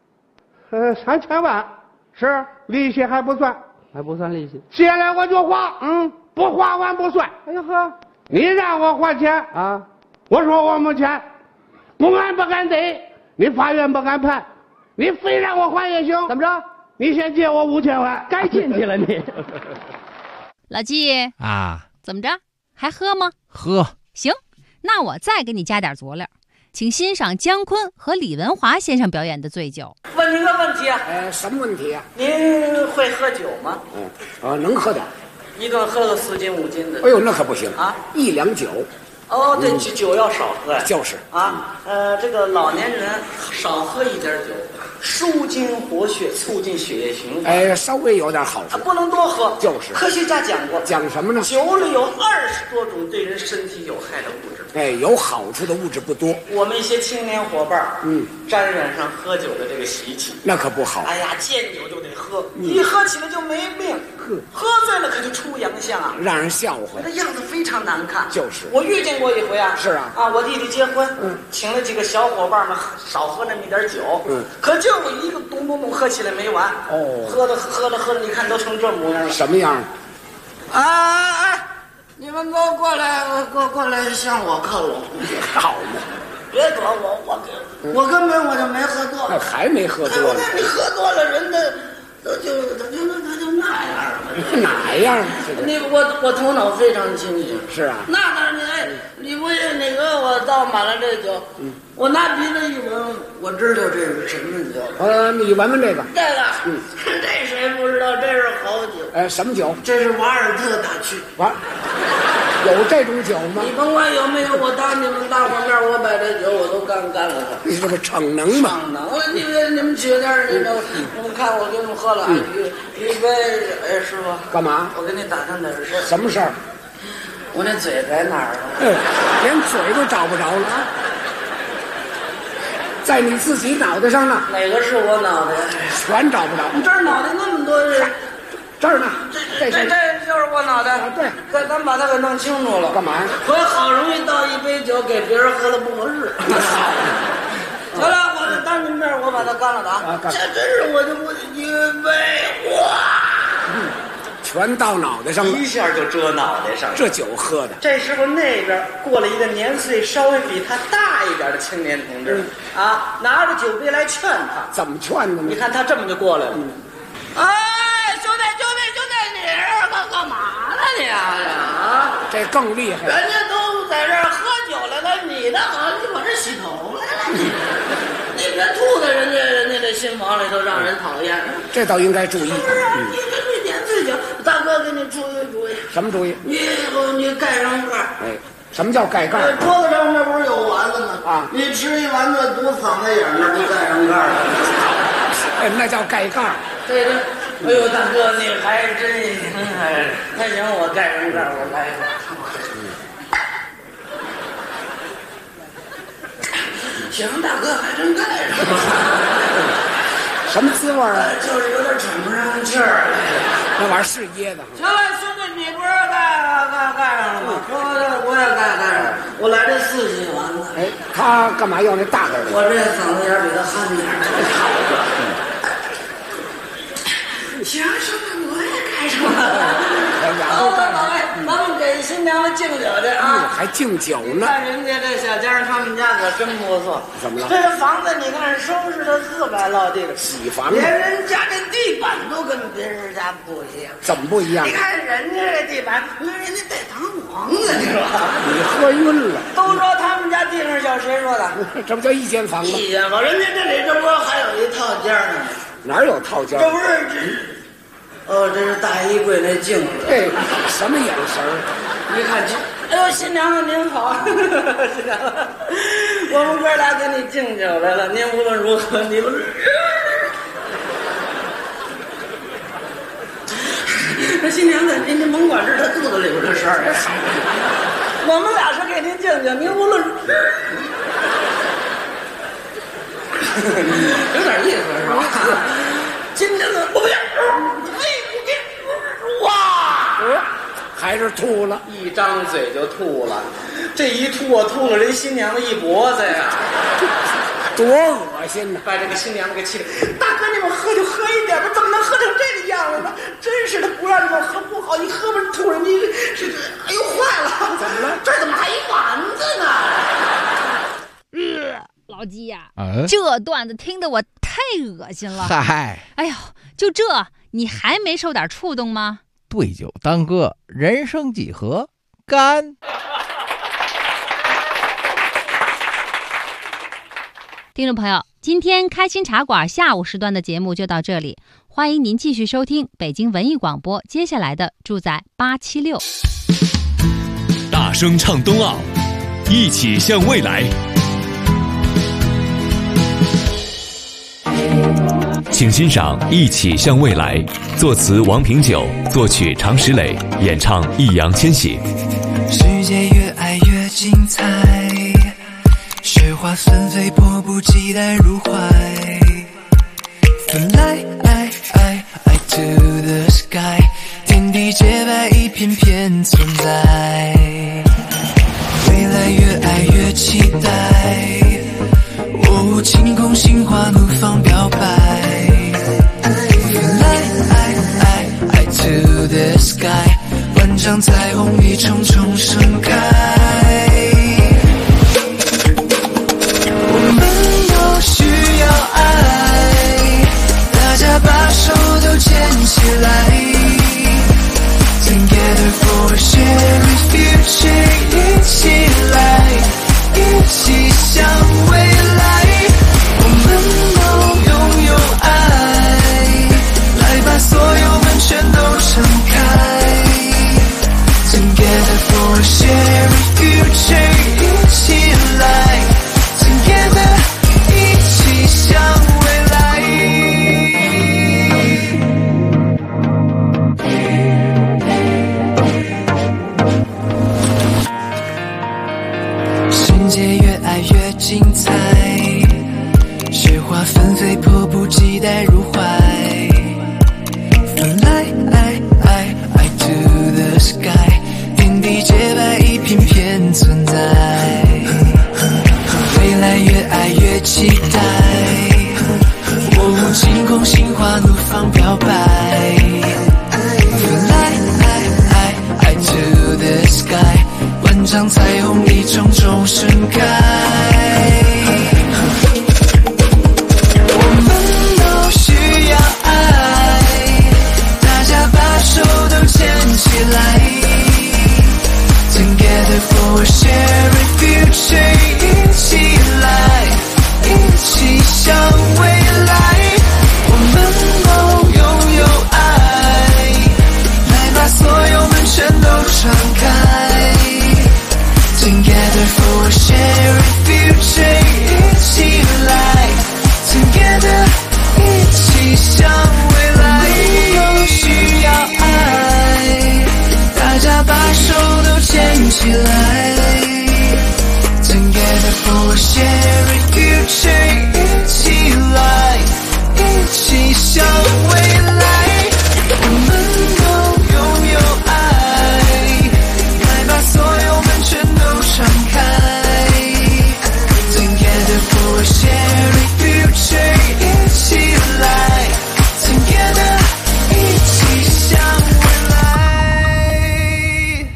3000万， 是利息还不算。 还不算利息？ 借来我就花，不花完不算。 哎呀呵， 你让我还钱我说我没钱，公安不敢逮，你法院不敢判，你非让我还也行。 怎么着？ 你先借我5000万， 该进去了你。 老季怎么着？还喝吗？ 喝。 行，那我再给你加点佐料，请欣赏姜昆和李文华先生表演的醉酒。 问您个问题什么问题啊？ 您会喝酒吗？ 能喝点。 一顿喝了4斤5斤的。 哎呦，那可不行1两酒。 对，酒要少喝呀。 就是这个老年人少喝一点酒，舒筋活血，促进血液循环。 稍微有点好处。 不能多喝。 就是。 科学家讲过。 讲什么呢？ 酒里有20多种对人身体有害的物质。 有好处的物质不多。 我们一些青年伙伴沾染上喝酒的这个习气。 那可不好。 哎呀，见酒就得喝，一喝起来就没病。喝醉了可就出洋相让人笑话。 那样子非常难看。 就是。 我遇见过一回是我弟弟结婚，请了几个小伙伴们少喝那么一点酒，可就我一个咚咚咚喝起来没完。喝着，你看都成这模样了。 什么样？ 你们都过来向我靠拢。 好嘛， 别躲我根本就没喝多。 还没喝多呢。 你喝多了，人他就那样吗？ 哪样？ 我头脑非常清醒。 是啊。 那当然，你不那个我倒满了这酒，我拿鼻子一闻，我知道这是什么酒。 你闻闻这个。 这个，这谁不知道？这是好酒。 什么酒？ 这是瓦尔特大曲。 有这种酒吗？ 你甭管有没有，我当你们大伙面，我把这酒我都干了它。 你这不逞能吗？ 逞能了，你们取点，你们看我给你们喝了一杯。哎，师傅， 干嘛？ 我给你打探点事。 什么事儿？ 我那嘴在哪儿了？ 连嘴都找不着了。在你自己脑袋上呢。 哪个是我脑袋？ 全找不着。 你这儿脑袋那么多人。 这儿呢， 这就是我脑袋。 对， 咱把它给弄清楚了。 干嘛呀？ 我好容易倒一杯酒给别人喝了不合适。行了，我当你面我把它干了的啊！这真是我就不一杯哇， 全到脑袋上了， 一下就遮脑袋上了。 这酒喝的。 这时候那边过了一个年岁稍微比他大一点的青年同志，拿着酒杯来劝他。 怎么劝呢？ 你看他这么就过来了。哎，兄弟，你这干嘛呢你啊？ 这更厉害。 人家都在这儿喝酒来了，你的好，你往这洗头来了你别吐在人家这新房里头，让人讨厌。 这倒应该注意。 你这点醉酒，大哥给你出一个主意。 什么主意？ 你盖上盖。 什么叫盖盖？ 桌子上那不是有丸子吗？你吃一丸子堵嗓子眼，那不盖上盖了？ 那叫盖盖。 对。哎呦，大哥，你还真行！那行，我盖上盖，我来一个。行，大哥还真盖上了。 什么滋味啊？ 就是有点喘不上气儿。 那玩意儿是噎的。 行了，兄弟，你不是盖上了吗？我也盖上了。我来这4斤丸子。 他干嘛要那大个的？ 我这嗓子眼比他憨点。好的。行，兄弟，我也盖上了。咱们给新娘子敬酒去啊！ 还敬酒呢？ 看人家这小家他们家可真不错。 怎么了？ 这个房子你看收拾的四白落地的， 洗房连人家这地板都跟别人家不一样。 怎么不一样？ 你看人家这地板，人家带弹簧的，你说？ 你喝晕了。 都说他们家地上小，谁说的？ 这不叫一间房吗？ 一间房，人家这里这不还有一套间呢？ 哪有套间？ 这不是这是大衣柜那镜子。 什么眼神儿？ 一看这，哎呦，新娘子您好，新娘子，我们哥俩给你敬酒来了。您无论如何，你们这新娘子，您甭管是她肚子里边的事儿，我们俩是给您敬酒，您无论有点意思是吧？今天的不变，哇！ 还是吐了， 一张嘴就吐了。这一吐啊，吐了人新娘子一脖子呀， 多恶心呐！ 把这个新娘子给气的，大哥你们喝就喝一点吧，怎么能喝成这个样子呢？真是的，不让你们喝不好，你喝吧吐人，你这哎呦坏了！怎么了？这怎么还一丸子呢？ 老鸡呀，这段子听得我太恶心了。 嗨， 哎呦，就这你还没受点触动吗？ 对酒当歌，人生几何？干！ 听众朋友，今天开心茶馆下午时段的节目就到这里，欢迎您继续收听北京文艺广播接下来的住在876。 大声唱冬奥，一起向未来。请欣赏《一起向未来》，作词王平久，作曲常石磊，演唱易烊千玺。 世界越爱越精彩，雪花纷飞，迫不及待入怀。Fly to the sky， 天地洁白，一片片存在。未来越爱越期待，晴空心花怒放表白。Fly to the sky， 万丈彩虹一重重盛开。我们都需要爱，大家把手都牵起来。 for a shared future， 一起来 ，Together， 一起向未来。世界越爱越精彩，雪花纷飞，迫不及待入怀。Fly to the sky， 天地洁白，一片片存在。未来越爱越期待，我无惊恐，心花怒放表白。Fly to the sky， 万丈彩虹一重重盛开。我们都需要爱，大家把手都牵起来。Together for a shared future， 一起来，一起向未来。我们都拥有爱，来把所有门全都敞开。Together for a shared future， 一起来 Together， 一起向未来。都需要爱，大家把手都牵起来。Together for a shared future， 一起来，一起向未来。我们都拥有爱，来把所有门全都敞开。Together for a shared future， 一起来 Together， 一起向未来。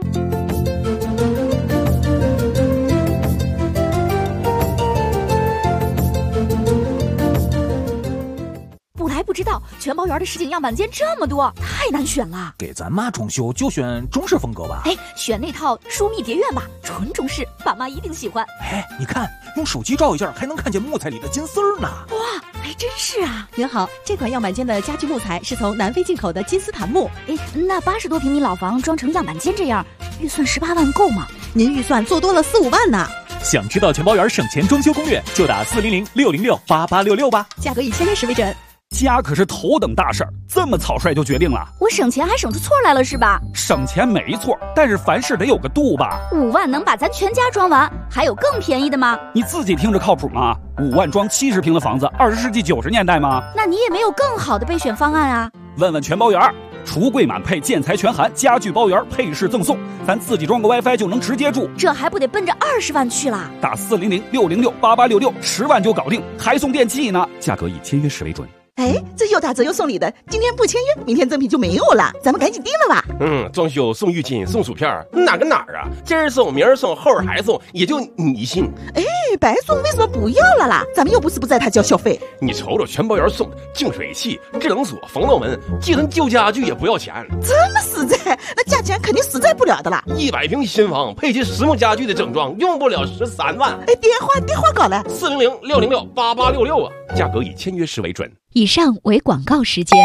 不来不知道，全包园的实景样板间这么多，太难选了。 给咱妈装修就选中式风格吧。 哎，选那套疏密蝶院吧，纯中式，爸妈一定喜欢。 哎，你看，用手机照一下，还能看见木材里的金丝儿呢。 哇，还真是啊！ 您好，这款样板间的家具木材是从南非进口的金丝檀木。 哎，那80多平米老房装成样板间这样，预算18万够吗？ 您预算做多了4、5万呢。 想知道全包园省钱装修攻略，就打400-606-8866吧。 价格以签约时为准。 家可是头等大事儿，这么草率就决定了？ 我省钱还省出错来了是吧？ 省钱没错，但是凡事得有个度吧。 5万能把咱全家装完，还有更便宜的吗？ 你自己听着靠谱吗？5万装70平的房子，20世纪90年代吗？ 那你也没有更好的备选方案啊？ 问问全包园，橱柜满配，建材全含，家具包圆，配饰赠送，咱自己装个 WiFi 就能直接住， 这还不得奔着20万去啦？ 打400-606-8866，10万就搞定，还送电器呢，价格以签约时为准。 哎，这又打折又送礼的，今天不签约，明天赠品就没有了，咱们赶紧定了吧。 装修送浴巾送薯片，哪跟哪儿啊？今儿送明儿送后儿还送，也就你信。 哎，白送为什么不要了啦？咱们又不是不在他交小费。 你瞅瞅全包园送的净水器、制冷锁、防盗门，寄存旧家具也不要钱， 这么实在，那价钱肯定实在不了的啦。 100平新房配齐实木家具的整装，用不了13万。 哎，电话搞来 400-606-8866啊，价格以签约时为准。 以上为广告时间。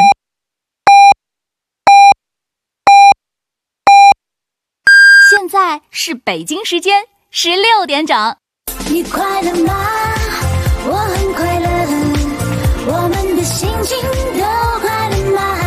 现在是北京时间16点整。 你快乐吗？我很快乐，我们的心情都快乐吗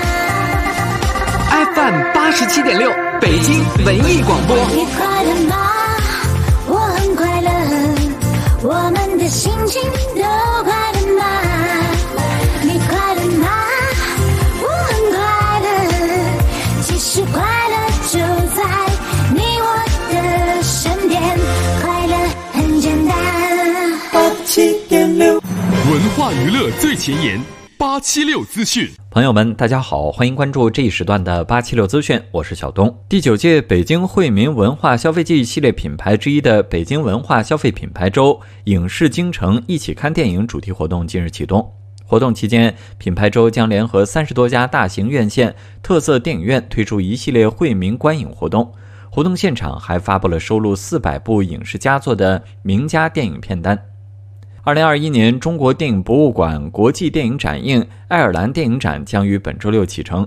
？FM 87.6，北京文艺广播。 你快乐吗？我很快乐，我们的心情都快乐吗？你快乐吗？我很快乐，其实快乐就在你我的身边，快乐很简单。 87.6，文化娱乐最前沿，876资讯。 朋友们，大家好，欢迎关注这一时段的876资讯，我是小东。第9届北京惠民文化消费季系列品牌之一的北京文化消费品牌周影视京城一起看电影主题活动近日启动。活动期间，品牌周将联合30多家大型院线、特色电影院推出一系列惠民观影活动。活动现场还发布了收录400部影视佳作的名家电影片单。2021年中国电影博物馆国际电影展映爱尔兰电影展将于本周六启程。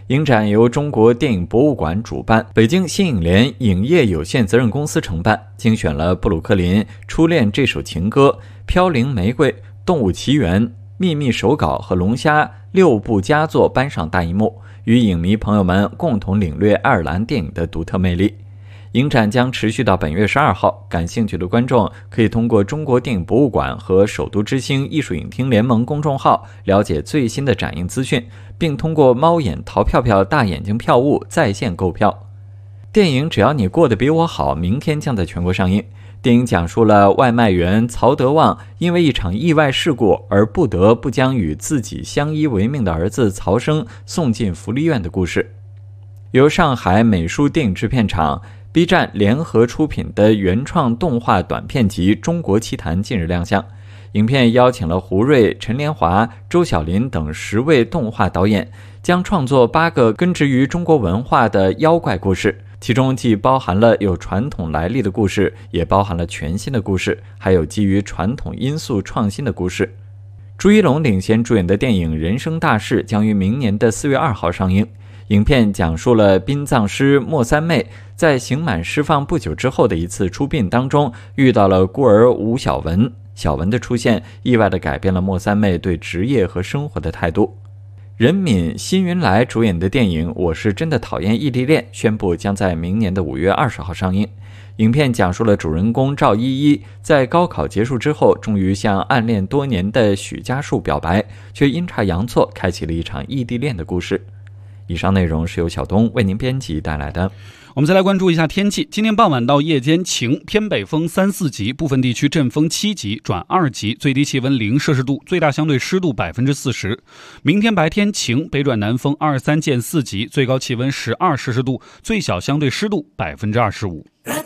影展由中国电影博物馆主办，北京新影联影业有限责任公司承办，精选了布鲁克林、初恋这首情歌、飘零玫瑰、动物奇缘、秘密手稿和龙虾6部佳作搬上大荧幕，与影迷朋友们共同领略爱尔兰电影的独特魅力。影展将持续到本月12号，感兴趣的观众可以通过中国电影博物馆和首都之星艺术影厅联盟公众号了解最新的展映资讯，并通过猫眼淘票票大眼睛票务在线购票。电影《只要你过得比我好》明天将在全国上映。电影讲述了外卖员曹德旺因为一场意外事故而不得不将与自己相依为命的儿子曹生送进福利院的故事。由上海美术电影制片厂B 站联合出品的原创动画短片集《中国奇谭》近日亮相。影片邀请了胡瑞、陈莲华、周晓林等10位动画导演，将创作8个根植于中国文化的妖怪故事，其中既包含了有传统来历的故事，也包含了全新的故事，还有基于传统因素创新的故事。朱一龙领衔主演的电影《人生大事》将于明年的4月2号上映。影片讲述了殡葬师莫三妹在刑满释放不久之后的一次出殡当中，遇到了孤儿吴小文。小文的出现意外地改变了莫三妹对职业和生活的态度。任敏、辛云来主演的电影《我是真的讨厌异地恋》宣布将在明年的5月20号上映。影片讲述了主人公赵依依在高考结束之后，终于向暗恋多年的许家树表白，却阴差阳错开启了一场异地恋的故事。以上内容是由小东为您编辑带来的。 我们再来关注一下天气。今天傍晚到夜间晴，偏北风3、4级，部分地区阵风7级转2级，最低气温0摄氏度，最大相对湿度40%。明天白天晴，北转南风2、3见4级，最高气温12摄氏度，最小相对湿度25%。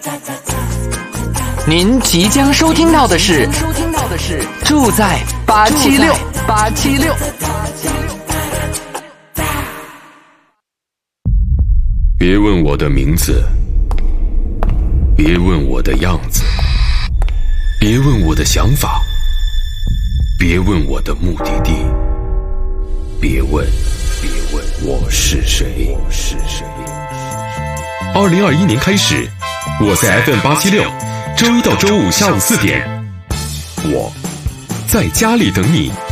您即将收听到的是住在876。 别问我的名字，别问我的样子，别问我的想法，别问我的目的地，别问我是谁。2021年开始，我在 FM876，周一到周五下午4点，我在家里等你。